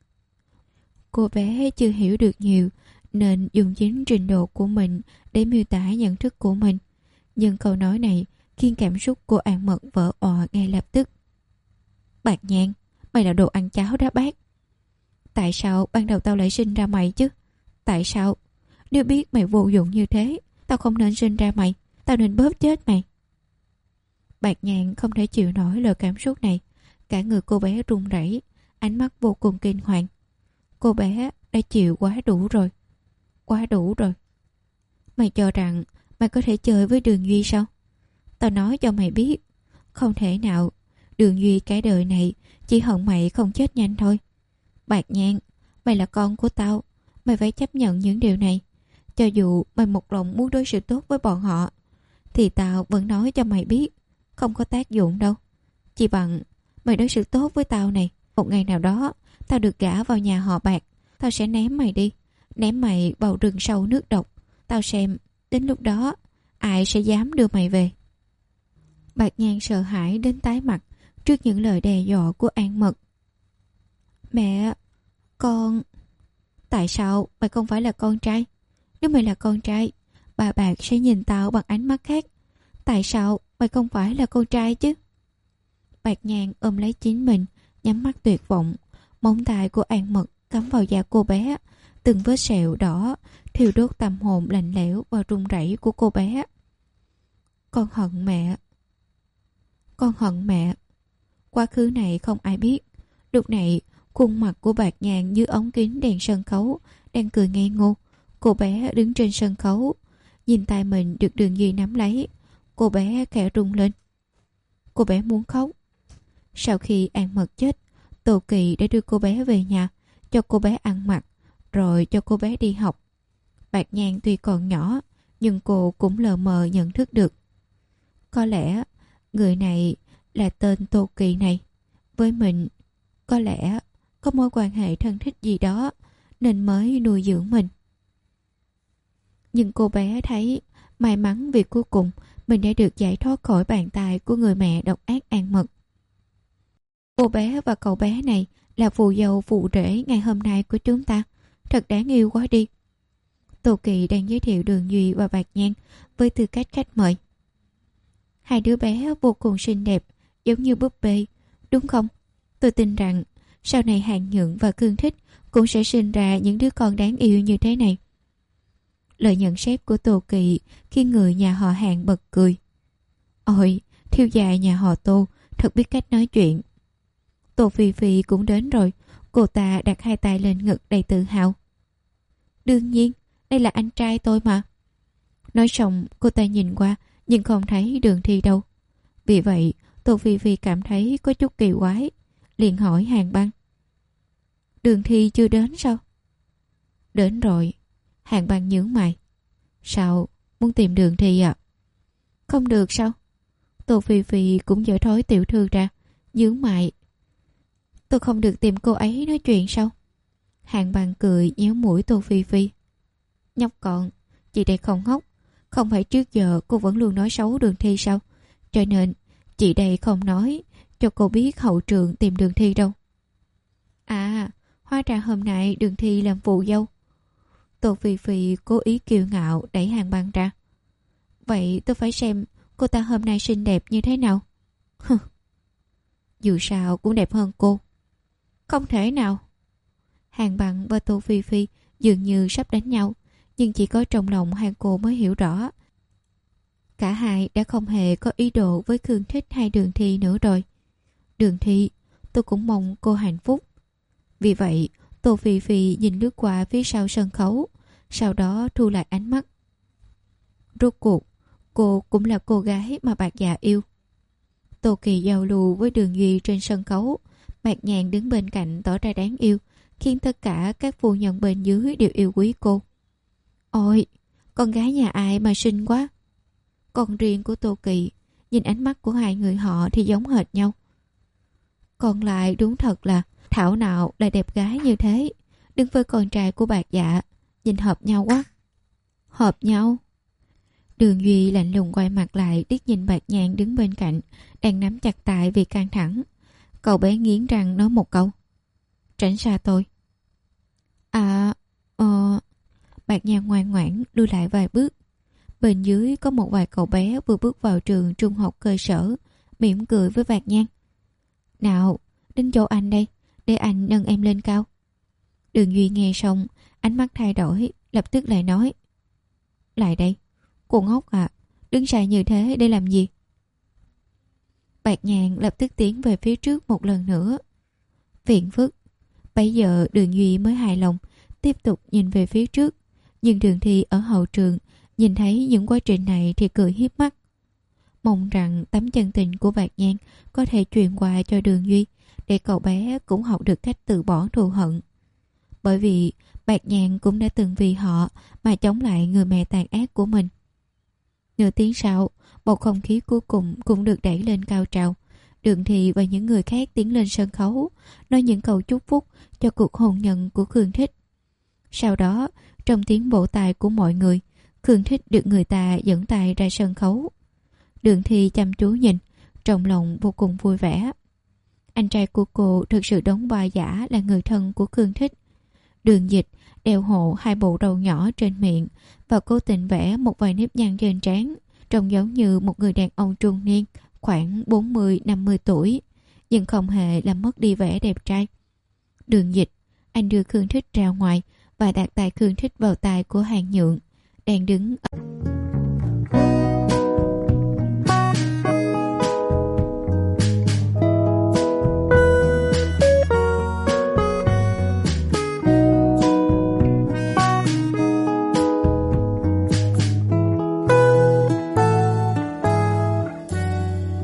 Cô bé chưa hiểu được nhiều nên dùng chính trình độ của mình để miêu tả nhận thức của mình. Nhưng câu nói này khiến cảm xúc của An Mật vỡ òa ngay lập tức. Bạc Nhạn, mày là đồ ăn cháo đá bát. Tại sao ban đầu tao lại sinh ra mày chứ? Tại sao? Nếu biết mày vô dụng như thế, tao không nên sinh ra mày. Tao nên bóp chết mày. Bạc Nhạn không thể chịu nổi lời cảm xúc này. Cả người cô bé run rẩy, ánh mắt vô cùng kinh hoàng. Cô bé đã chịu quá đủ rồi. Quá đủ rồi. Mày cho rằng mày có thể chơi với Đường Duy sao? Tao nói cho mày biết, không thể nào. Đường Duy cả đời này chỉ hận mày không chết nhanh thôi. Bạc Nhạn, mày là con của tao. Mày phải chấp nhận những điều này. Cho dù mày một lòng muốn đối xử tốt với bọn họ, thì tao vẫn nói cho mày biết, không có tác dụng đâu. Chỉ bằng mày đối xử tốt với tao này. Một ngày nào đó tao được gả vào nhà họ Bạc, tao sẽ ném mày đi, ném mày vào rừng sâu nước độc. Tao xem đến lúc đó ai sẽ dám đưa mày về. Bạc Nhạn sợ hãi đến tái mặt trước những lời đe dọa của An Mật. Mẹ, con... Tại sao mày không phải là con trai? Nếu mày là con trai, bà Bạc sẽ nhìn tao bằng ánh mắt khác. Tại sao mày không phải là con trai chứ? Bạc Nhạn ôm lấy chính mình, nhắm mắt tuyệt vọng. Móng tay của An Mật cắm vào da cô bé. Từng vết sẹo đỏ thiêu đốt tâm hồn lạnh lẽo và run rẩy của cô bé. Con hận mẹ. Con hận mẹ. Quá khứ này không ai biết. Lúc này khuôn mặt của Bạc Nhạn như ống kính đèn sân khấu đang cười ngây ngô. Cô bé đứng trên sân khấu, nhìn tay mình được Đường Duy nắm lấy. Cô bé khẽ rung lên. Cô bé muốn khóc. Sau khi An Mật chết, Tô Kỳ đã đưa cô bé về nhà, cho cô bé ăn mặc, rồi cho cô bé đi học. Bạc Nhạn tuy còn nhỏ, nhưng cô cũng lờ mờ nhận thức được. Có lẽ người này là tên Tô Kỳ này. Với mình, có lẽ có mối quan hệ thân thích gì đó nên mới nuôi dưỡng mình. Nhưng cô bé thấy may mắn vì cuối cùng mình đã được giải thoát khỏi bàn tay của người mẹ độc ác An Mật. Cô bé và cậu bé này là phù dâu phụ rể ngày hôm nay của chúng ta. Thật đáng yêu quá đi. Tô Kỳ đang giới thiệu Đường Duy và Bạc Nhạn với tư cách khách mời. Hai đứa bé vô cùng xinh đẹp, giống như búp bê, đúng không? Tôi tin rằng sau này Hàng Nhượng và Cương Thích cũng sẽ sinh ra những đứa con đáng yêu như thế này. Lời nhận xét của Tô Kỳ khiến người nhà họ Hàng bật cười. Ôi, thiếu gia nhà họ Tô thật biết cách nói chuyện. Tô Phi Phi cũng đến rồi. Cô ta đặt hai tay lên ngực đầy tự hào. Đương nhiên, đây là anh trai tôi mà. Nói xong, cô ta nhìn qua nhưng không thấy Đường Thi đâu. Vì vậy, Tô Phi Phi cảm thấy có chút kỳ quái, liền hỏi Hàng Băng. Đường Thi chưa đến sao? Đến rồi. Hàng Băng nhướng mày. Sao? Muốn tìm Đường Thi à? Không được sao? Tô Phi Phi cũng dở thói tiểu thư ra, nhướng mày. Tôi không được tìm cô ấy nói chuyện sao? Hàng Băng cười nhéo mũi Tô Phi Phi. Nhóc con, chị đây không ngốc. Không phải trước giờ cô vẫn luôn nói xấu Đường Thi sao? Cho nên chị đây không nói cho cô biết hậu trường tìm Đường Thi đâu. À, hóa ra hôm nay Đường Thi làm phụ dâu. Tô Phi Phi cố ý kiêu ngạo đẩy Hàng Băng ra. Vậy tôi phải xem cô ta hôm nay xinh đẹp như thế nào. Dù sao cũng đẹp hơn cô. Không thể nào. Hàng Băng và Tô Phi Phi dường như sắp đánh nhau, nhưng chỉ có trong lòng hai cô mới hiểu rõ. Cả hai đã không hề có ý đồ với Khương Thích hay Đường Thi nữa rồi. Đường Thi, tôi cũng mong cô hạnh phúc. Vì vậy, Tô Phi Phi nhìn lướt qua phía sau sân khấu, sau đó thu lại ánh mắt. Rốt cuộc, cô cũng là cô gái mà Bạc Dạ yêu. Tô Kỳ giao lưu với Đường Duy trên sân khấu. Bạc Nhạn đứng bên cạnh tỏ ra đáng yêu, khiến tất cả các phu nhân bên dưới đều yêu quý cô. Ôi, con gái nhà ai mà xinh quá. Con riêng của Tô Kỳ, nhìn ánh mắt của hai người họ thì giống hệt nhau. Còn lại đúng thật là thảo nào lại đẹp gái như thế. Đứng với con trai của Bạc Dạ, nhìn hợp nhau quá. Hợp nhau? Đường Duy lạnh lùng quay mặt lại, liếc nhìn Bạc Nhàn đứng bên cạnh, đang nắm chặt tay vì căng thẳng. Cậu bé nghiến răng nói một câu: tránh xa tôi. À, ờ... Bạc Nhàn ngoan ngoãn lui lại vài bước. Bên dưới có một vài cậu bé vừa bước vào trường trung học cơ sở, mỉm cười với Bạc Nhàn. Nào, đến chỗ anh đây, để anh nâng em lên cao. Đường Duy nghe xong, ánh mắt thay đổi, lập tức lại nói: lại đây, cô ngốc à, đứng xa như thế để làm gì? Bạc Nhàn lập tức tiến về phía trước một lần nữa. Phiền phức. Bấy giờ Đường Duy mới hài lòng, tiếp tục nhìn về phía trước. Nhưng Đường Thi ở hậu trường nhìn thấy những quá trình này thì cười hiếp mắt, mong rằng tấm chân tình của Bạc Nhàn có thể truyền qua cho Đường Duy, để cậu bé cũng học được cách từ bỏ thù hận. Bởi vì Bạc Nhàn cũng đã từng vì họ mà chống lại người mẹ tàn ác của mình. Nửa tiếng sau, bầu không khí cuối cùng cũng được đẩy lên cao trào. Đường Thị và những người khác tiến lên sân khấu, nói những câu chúc phúc cho cuộc hôn nhân của Khương Thích. Sau đó, trong tiếng vỗ tay của mọi người, Khương Thích được người ta dẫn tay ra sân khấu. Đường Thị chăm chú nhìn, trong lòng vô cùng vui vẻ. Anh trai của cô thực sự đóng vai giả là người thân của Khương Thích. Đường Dịch đeo hộ hai bộ râu nhỏ trên miệng và cố tình vẽ một vài nếp nhăn trên trán, trông giống như một người đàn ông trung niên khoảng bốn mươi năm mươi tuổi, nhưng không hề làm mất đi vẻ đẹp trai. Đường Dịch, anh đưa Khương Thích ra ngoài và đặt tay Khương Thích vào tay của Hàng Nhượng đang đứng ở